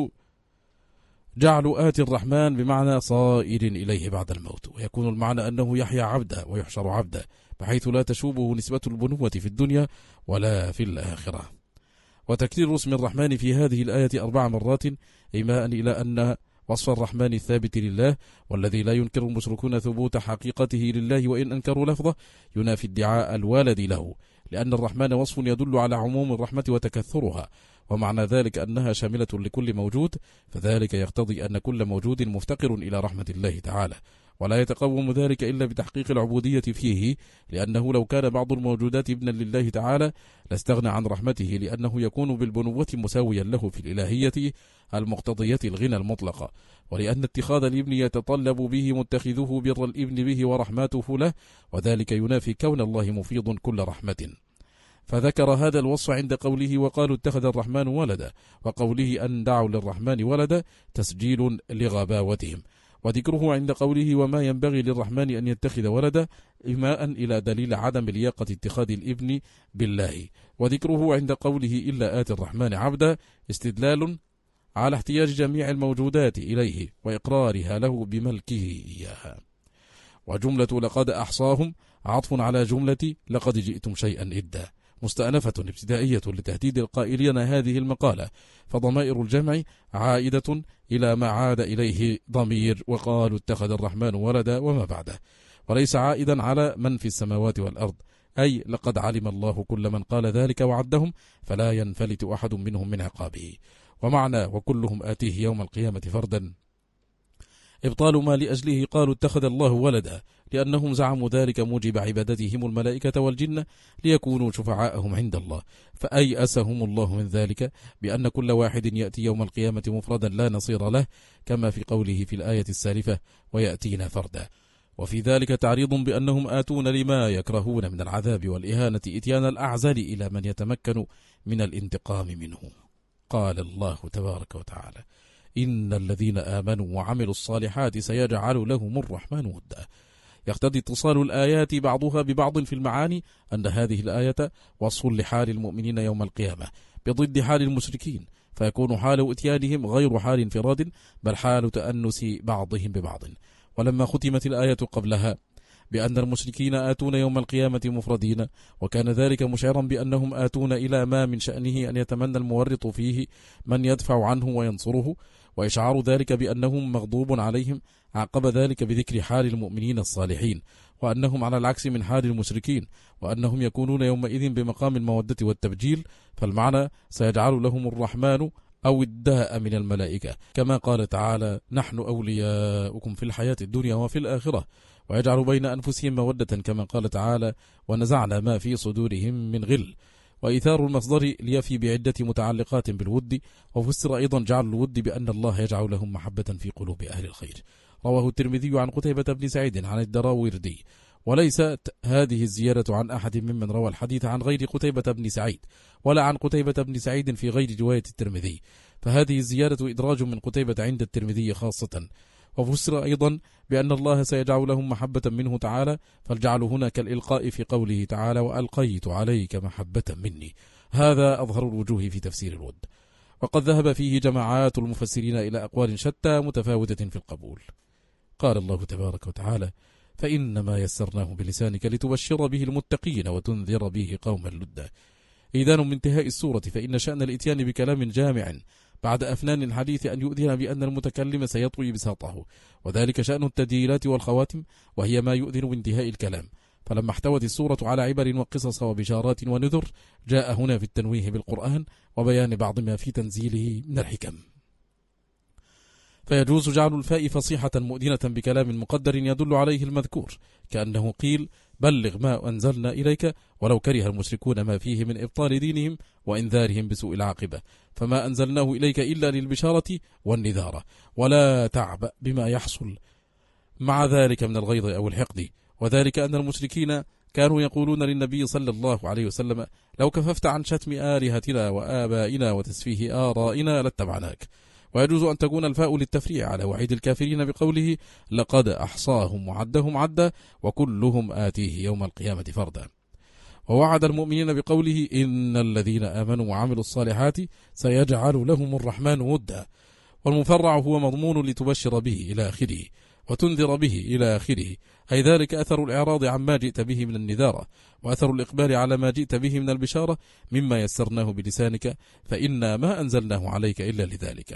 جعل آت الرحمن بمعنى صائر إليه بعد الموت، ويكون المعنى أنه يحيا عبدا ويحشر عبدا، بحيث لا تشوبه نسبة البنوة في الدنيا ولا في الآخرة. وتكرير اسم الرحمن في هذه الآية 4 مرات إيماء إلى أن وصف الرحمن الثابت لله، والذي لا ينكر المشركون ثبوت حقيقته لله وإن أنكروا لفظه، ينافي ادعاء الوالد له، لأن الرحمن وصف يدل على عموم الرحمة وتكثرها، ومعنى ذلك أنها شاملة لكل موجود، فذلك يقتضي أن كل موجود مفتقر إلى رحمة الله تعالى، ولا يتقوم ذلك إلا بتحقيق العبودية فيه، لأنه لو كان بعض الموجودات ابنا لله تعالى لاستغنى عن رحمته، لأنه يكون بالبنوة مساويا له في الإلهية المقتضية الغنى المطلقة، ولأن اتخاذ الابن يتطلب به متخذه بر الابن به ورحمته له، وذلك ينافي كون الله مفيض كل رحمة. فذكر هذا الوصف عند قوله وقالوا اتخذ الرحمن ولدا، وقوله أن دعوا للرحمن ولدا تسجيل لغباوتهم، وذكره عند قوله وما ينبغي للرحمن أن يتخذ ولدا إيماء إلى دليل عدم لياقة اتخاذ الابن بالله، وذكره عند قوله إلا آت الرحمن عبدا استدلال على احتياج جميع الموجودات إليه وإقرارها له بملكه إياها. وجملة لقد أحصاهم عطف على جملة لقد جئتم شيئا إدا، مستأنفة ابتدائية لتهديد القائلين هذه المقالة، فضمائر الجمع عائدة إلى ما عاد إليه ضمير وقالوا اتخذ الرحمن ولدا وما بعده، وليس عائدا على من في السماوات والأرض، أي لقد علم الله كل من قال ذلك وعدهم، فلا ينفلت أحد منهم من عقابه. ومعنى وكلهم آتيه يوم القيامة فردا إبطال ما لأجله قالوا اتخذ الله ولدا، لأنهم زعموا ذلك موجب عبادتهم الملائكة والجن ليكونوا شفعاءهم عند الله، فأيأسهم الله من ذلك بأن كل واحد يأتي يوم القيامة مفردا لا نصير له، كما في قوله في الآية السالفة ويأتينا فردا. وفي ذلك تعريض بأنهم آتون لما يكرهون من العذاب والإهانة إتيان الأعزل إلى من يتمكن من الانتقام منه. قال الله تبارك وتعالى إن الذين آمنوا وعملوا الصالحات سيجعل لهم الرحمن ودا. يقتضي اتصال الآيات بعضها ببعض في المعاني أن هذه الآية وصف لحال المؤمنين يوم القيامة بضد حال المشركين، فيكون حال اتيانهم غير حال انفراد، بل حال تأنس بعضهم ببعض. ولما ختمت الآية قبلها بأن المشركين آتون يوم القيامة مفردين، وكان ذلك مشعرا بأنهم آتون إلى ما من شأنه أن يتمنى المورط فيه من يدفع عنه وينصره، وإشعار ذلك بأنهم مغضوب عليهم، عقب ذلك بذكر حال المؤمنين الصالحين، وأنهم على العكس من حال المشركين، وأنهم يكونون يومئذ بمقام المودة والتبجيل. فالمعنى سيجعل لهم الرحمن أو الداء من الملائكة، كما قال تعالى: نحن أولياؤكم في الحياة الدنيا وفي الآخرة، ويجعل بين أنفسهم مودة، كما قال تعالى: ونزعنا ما في صدورهم من غل. وإيثار المصدر ليفي بعدة متعلقات بالود، وفسر أيضا جعل الود بأن الله يجعل لهم محبة في قلوب أهل الخير. رواه الترمذي عن قتيبة بن سعيد عن الدراوردي، وليست هذه الزيادة عن أحد ممن روى الحديث عن غير قتيبة بن سعيد، ولا عن قتيبة بن سعيد في غير رواية الترمذي، فهذه الزيادة إدراج من قتيبة عند الترمذي خاصة. وفسر أيضا بأن الله سيجعل لهم محبة منه تعالى، فالجعل هنا كالإلقاء في قوله تعالى: وألقيت عليك محبة مني. هذا أظهر الوجوه في تفسير الود، وقد ذهب فيه جماعات المفسرين إلى أقوال شتى متفاوتة في القبول. قال الله تبارك وتعالى: فإنما يسرناه بلسانك لتبشر به المتقين وتنذر به قوما لدا. إذان من انتهاء السورة، فإن شأن الإتيان بكلام جامع بعد أفنان الحديث أن يؤذن بأن المتكلم سيطوي بساطه، وذلك شأن التدليلات والخواتم، وهي ما يؤذن بانتهاء الكلام. فلما احتوت السورة على عبر وقصص وبشارات ونذر، جاء هنا في التنويه بالقرآن وبيان بعض ما في تنزيله من الحكم. فيجوز جعل الفاء فصيحة مؤذنة بكلام مقدر يدل عليه المذكور، كأنه قيل: بلغ ما أنزلنا إليك ولو كره المشركون ما فيه من إبطال دينهم وإنذارهم بسوء العاقبة، فما أنزلناه إليك إلا للبشارة والنذارة، ولا تعبأ بما يحصل مع ذلك من الغيظ أو الحقد. وذلك أن المشركين كانوا يقولون للنبي صلى الله عليه وسلم: لو كففت عن شتم آلهتنا وآبائنا وتسفيه آرائنا لاتبعناك. ويجوز أن تكون الفاء للتفريع على وعيد الكافرين بقوله: لقد أحصاهم وعدهم عدا وكلهم آتيه يوم القيامة فردا. ووعد المؤمنين بقوله: إن الذين آمنوا وعملوا الصالحات سيجعل لهم الرحمن ودا. والمفرع هو مضمون لتبشر به إلى آخره وتنذر به إلى آخره، أي ذلك أثر الإعراض عما جئت به من النذارة، وأثر الإقبال على ما جئت به من البشارة، مما يسرناه بلسانك، فإنا ما أنزلناه عليك إلا لذلك.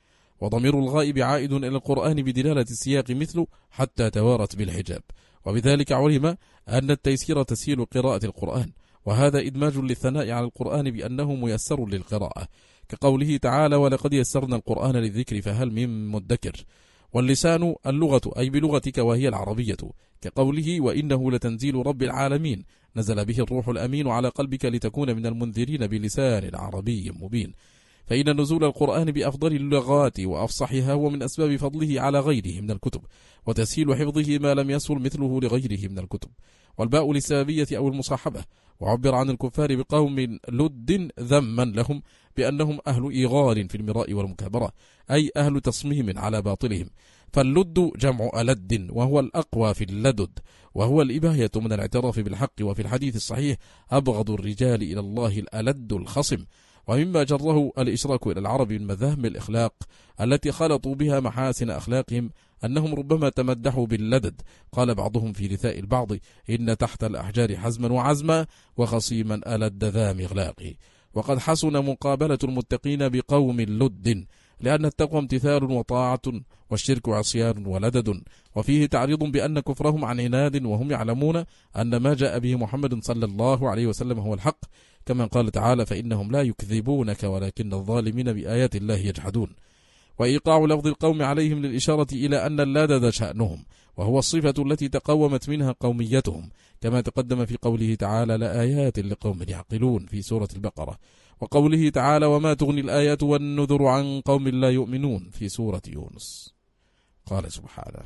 وضمير الغائب عائد إلى القرآن بدلالة السياق مثل حتى توارت بالحجاب، وبذلك علم أن التيسير تسهيل قراءة القرآن، وهذا إدماج للثناء على القرآن بأنه ميسر للقراءة، كقوله تعالى: ولقد يسرنا القرآن للذكر فهل من مدكر. واللسان اللغة أي بلغتك وهي العربية، كقوله: وإنه لتنزيل رب العالمين نزل به الروح الأمين على قلبك لتكون من المنذرين بلسان عربي مبين. فإن نزول القرآن بأفضل اللغات وأفصحها هو من أسباب فضله على غيره من الكتب، وتسهيل حفظه ما لم يسهل مثله لغيره من الكتب. والباء للسببية أو المصاحبة، وعبر عن الكفار بقوم لد ذما لهم بأنهم أهل إيغال في المراء والمكابرة، أي أهل تصميم على باطلهم. فاللد جمع ألد، وهو الأقوى في اللدد، وهو الإباية من الاعتراف بالحق. وفي الحديث الصحيح: أبغض الرجال إلى الله الألد الخصم. ومما جره الإشراك إلى العرب من مذاهب الإخلاق التي خلطوا بها محاسن أخلاقهم أنهم ربما تمدحوا باللدد. قال بعضهم في رثاء البعض: إن تحت الأحجار حزما وعزما وخصيما ألد ذا مغلاق. وقد حسن مقابلة المتقين بقوم لد، لأن التقوى امتثال وطاعة، والشرك عصيان ولدد. وفيه تعريض بأن كفرهم عن عناد وهم يعلمون أن ما جاء به محمد صلى الله عليه وسلم هو الحق، كما قال تعالى: فإنهم لا يكذبونك ولكن الظالمين بآيات الله يجحدون. وإيقاع لفظ القوم عليهم للإشارة إلى أن اللدد شأنهم، وهو الصفة التي تقومت منها قوميتهم، كما تقدم في قوله تعالى: لآيات لقوم يعقلون في سورة البقرة، وقوله تعالى: وما تغني الآيات والنذر عن قوم لا يؤمنون في سورة يونس. قال سبحانه: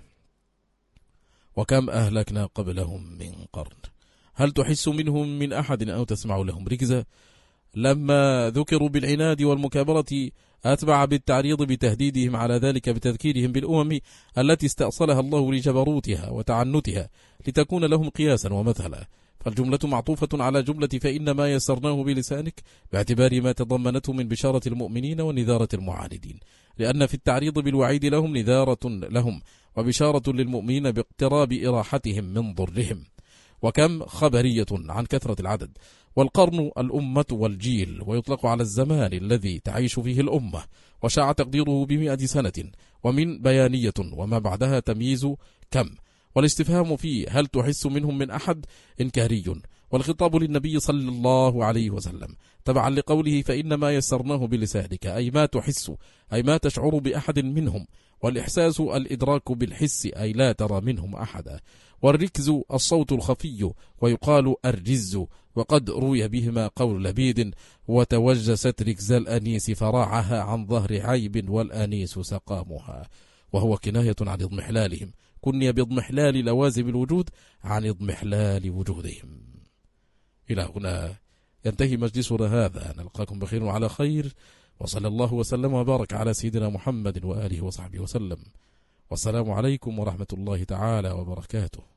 وكم أهلكنا قبلهم من قرن هل تحس منهم من أحد أو تسمع لهم ركزا. لما ذكروا بالعناد والمكابرة أتبع بالتعريض بتهديدهم على ذلك بتذكيرهم بالأمم التي استأصلها الله لجبروتها وتعنتها، لتكون لهم قياسا ومثلا. فالجملة معطوفة على جملة فإن ما يسرناه بلسانك باعتبار ما تضمنته من بشارة المؤمنين ونذارة المعاندين، لأن في التعريض بالوعيد لهم نذارة لهم وبشارة للمؤمنين باقتراب إراحتهم من ضرهم. وكم خبرية عن كثرة العدد. والقرن الأمة والجيل، ويطلق على الزمان الذي تعيش فيه الأمة، وشاع تقديره ب100 سنة، ومن بيانية وما بعدها تمييز كم، والاستفهام فيه هل تحس منهم من أحد إنكاري، والخطاب للنبي صلى الله عليه وسلم تبعا لقوله فإن ما يسرناه بلسانك، أي ما تحس، أي ما تشعر بأحد منهم، والإحساس الإدراك بالحس، أي لا ترى منهم أحدا. والركز الصوت الخفي، ويقال الرز، وقد روي بهما قول لبيد وتوجست ركز الأنيس فراعها عن ظهر عيب والأنيس سقامها، وهو كناية عن اضمحلالهم، كني باضمحلال لوازم الوجود عن اضمحلال وجودهم. إلى هنا ينتهي مجلسنا هذا، نلقاكم بخير وعلى خير، وصلى الله وسلم وبارك على سيدنا محمد وآله وصحبه وسلم، والسلام عليكم ورحمة الله تعالى وبركاته.